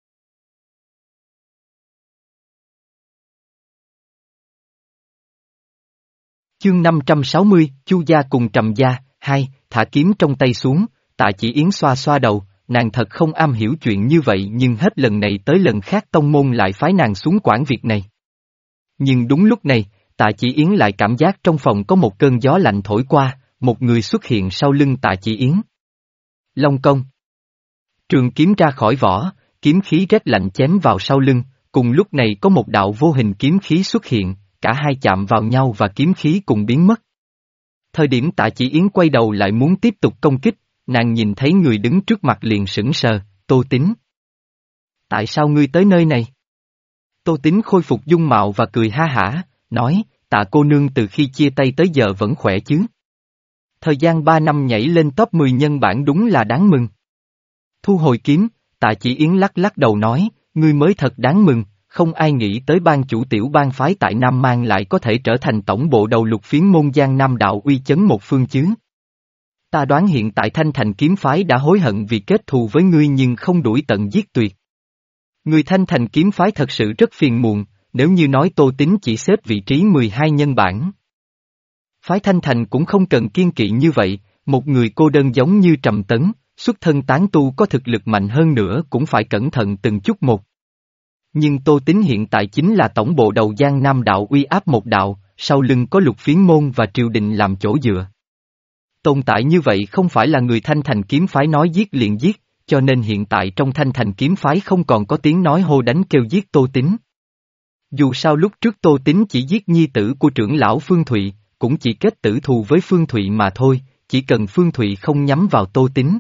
Chương năm trăm sáu mươi, Chu gia cùng Trầm gia, hai, thả kiếm trong tay xuống, Tạ Chỉ Yến xoa xoa đầu, nàng thật không am hiểu chuyện như vậy nhưng hết lần này tới lần khác tông môn lại phái nàng xuống quản việc này. Nhưng đúng lúc này, Tạ Chỉ Yến lại cảm giác trong phòng có một cơn gió lạnh thổi qua, một người xuất hiện sau lưng Tạ Chỉ Yến. Long công. Trường kiếm ra khỏi vỏ, kiếm khí rét lạnh chém vào sau lưng, cùng lúc này có một đạo vô hình kiếm khí xuất hiện, cả hai chạm vào nhau và kiếm khí cùng biến mất. Thời điểm Tạ Chỉ Yến quay đầu lại muốn tiếp tục công kích, nàng nhìn thấy người đứng trước mặt liền sững sờ, Tô Tín. Tại sao ngươi tới nơi này? Tô Tín khôi phục dung mạo và cười ha hả, nói, Tạ cô nương từ khi chia tay tới giờ vẫn khỏe chứ? Thời gian ba năm nhảy lên top mười nhân bản đúng là đáng mừng. Thu hồi kiếm, Tạ Chỉ Yến lắc lắc đầu nói, ngươi mới thật đáng mừng, không ai nghĩ tới ban chủ tiểu bang phái tại Nam Mang lại có thể trở thành tổng bộ đầu lục phiến môn Giang Nam đạo uy chấn một phương chứ. Ta đoán hiện tại Thanh Thành kiếm phái đã hối hận vì kết thù với ngươi nhưng không đuổi tận giết tuyệt. Người Thanh Thành kiếm phái thật sự rất phiền muộn, nếu như nói Tô Tín chỉ xếp vị trí mười hai nhân bản. Phái Thanh Thành cũng không cần kiên kỵ như vậy, một người cô đơn giống như Trầm Tấn, xuất thân tán tu có thực lực mạnh hơn nữa cũng phải cẩn thận từng chút một. Nhưng Tô Tín hiện tại chính là tổng bộ đầu Giang Nam đạo uy áp một đạo, sau lưng có Lục Phiến môn và triều đình làm chỗ dựa. Tồn tại như vậy không phải là người Thanh Thành kiếm phái nói giết liền giết, cho nên hiện tại trong Thanh Thành kiếm phái không còn có tiếng nói hô đánh kêu giết Tô Tín. Dù sao lúc trước Tô Tín chỉ giết nhi tử của trưởng lão Phương Thụy, cũng chỉ kết tử thù với Phương Thụy mà thôi, chỉ cần Phương Thụy không nhắm vào Tô Tín.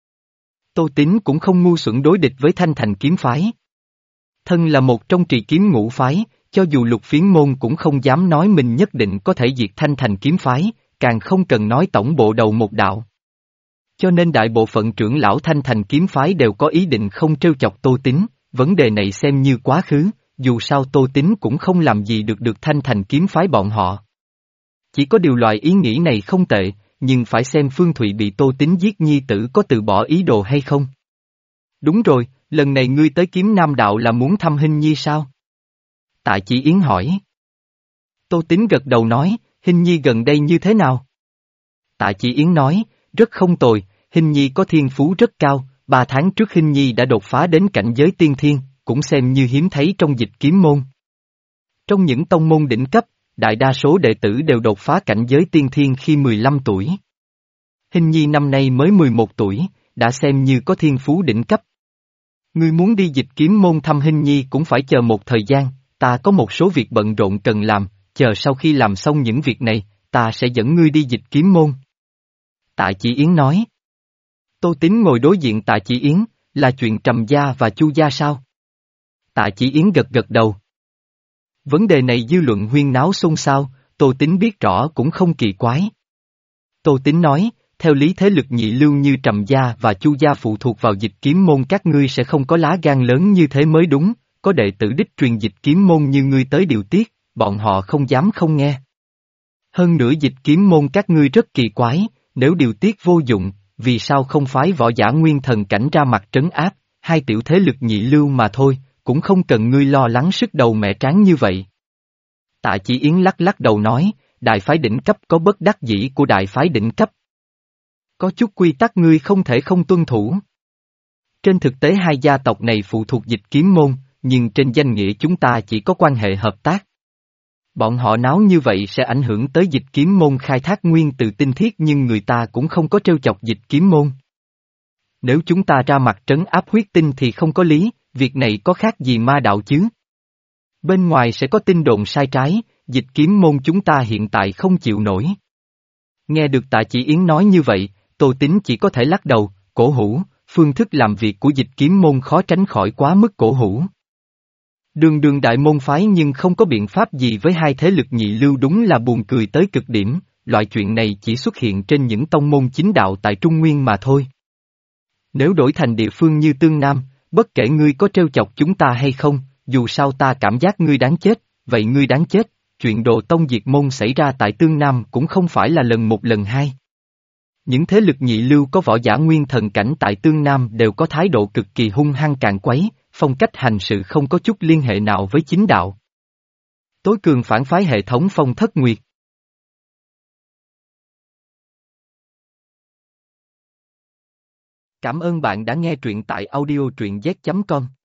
Tô Tín cũng không ngu xuẩn đối địch với Thanh Thành kiếm phái. Thân là một trong trì kiếm ngũ phái, cho dù Lục Phiến môn cũng không dám nói mình nhất định có thể diệt Thanh Thành kiếm phái, càng không cần nói tổng bộ đầu một đạo. Cho nên đại bộ phận trưởng lão Thanh Thành kiếm phái đều có ý định không trêu chọc Tô Tín, vấn đề này xem như quá khứ, dù sao Tô Tín cũng không làm gì được được Thanh Thành kiếm phái bọn họ. Chỉ có điều loại ý nghĩ này không tệ, nhưng phải xem Phương Thụy bị Tô Tín giết nhi tử có từ bỏ ý đồ hay không. Đúng rồi, lần này ngươi tới kiếm nam đạo là muốn thăm Hinh Nhi sao? Tạ Chỉ Yến hỏi. Tô Tín gật đầu nói, Hinh Nhi gần đây như thế nào? Tạ Chỉ Yến nói, rất không tồi, Hinh Nhi có thiên phú rất cao, ba tháng trước Hinh Nhi đã đột phá đến cảnh giới tiên thiên, cũng xem như hiếm thấy trong dịch kiếm môn. Trong những tông môn đỉnh cấp, đại đa số đệ tử đều đột phá cảnh giới tiên thiên khi mười lăm tuổi. Hinh Nhi năm nay mới mười một tuổi, đã xem như có thiên phú đỉnh cấp. Ngươi muốn đi dịch kiếm môn thăm Hinh Nhi cũng phải chờ một thời gian, ta có một số việc bận rộn cần làm, chờ sau khi làm xong những việc này, ta sẽ dẫn ngươi đi dịch kiếm môn. Tạ Chỉ Yến nói. Tô Tín ngồi đối diện Tạ Chỉ Yến, là chuyện Trầm gia và Chu gia sao? Tạ Chỉ Yến gật gật đầu. Vấn đề này dư luận huyên náo xôn xao, Tô Tín biết rõ cũng không kỳ quái. Tô Tín nói, theo lý thế lực nhị lưu như Trầm gia và Chu gia phụ thuộc vào dịch kiếm môn các ngươi sẽ không có lá gan lớn như thế mới đúng, có đệ tử đích truyền dịch kiếm môn như ngươi tới điều tiết, bọn họ không dám không nghe. Hơn nữa dịch kiếm môn các ngươi rất kỳ quái, nếu điều tiết vô dụng, vì sao không phái võ giả nguyên thần cảnh ra mặt trấn áp, hai tiểu thế lực nhị lưu mà thôi, cũng không cần ngươi lo lắng sức đầu mẹ tráng như vậy. Tạ Chỉ Yến lắc lắc đầu nói, đại phái đỉnh cấp có bất đắc dĩ của đại phái đỉnh cấp. Có chút quy tắc ngươi không thể không tuân thủ. Trên thực tế hai gia tộc này phụ thuộc dịch kiếm môn, nhưng trên danh nghĩa chúng ta chỉ có quan hệ hợp tác. Bọn họ náo như vậy sẽ ảnh hưởng tới dịch kiếm môn khai thác nguyên từ tinh thiết nhưng người ta cũng không có trêu chọc dịch kiếm môn. Nếu chúng ta ra mặt trấn áp huyết tinh thì không có lý, việc này có khác gì ma đạo chứ? Bên ngoài sẽ có tin đồn sai trái, dịch kiếm môn chúng ta hiện tại không chịu nổi. Nghe được Tạ Chỉ Yến nói như vậy, Tô Tín chỉ có thể lắc đầu, cổ hủ, phương thức làm việc của dịch kiếm môn khó tránh khỏi quá mức cổ hủ. Đường đường đại môn phái nhưng không có biện pháp gì với hai thế lực nhị lưu đúng là buồn cười tới cực điểm, loại chuyện này chỉ xuất hiện trên những tông môn chính đạo tại Trung Nguyên mà thôi. Nếu đổi thành địa phương như Tương Nam, bất kể ngươi có trêu chọc chúng ta hay không, dù sao ta cảm giác ngươi đáng chết, vậy ngươi đáng chết, chuyện đồ tông diệt môn xảy ra tại Tương Nam cũng không phải là lần một lần hai. Những thế lực nhị lưu có võ giả nguyên thần cảnh tại Tương Nam đều có thái độ cực kỳ hung hăng càn quấy, phong cách hành sự không có chút liên hệ nào với chính đạo. Tối cường phản phái hệ thống Phong Thất Nguyệt. Cảm ơn bạn đã nghe truyện tại audio truyện z chấm com.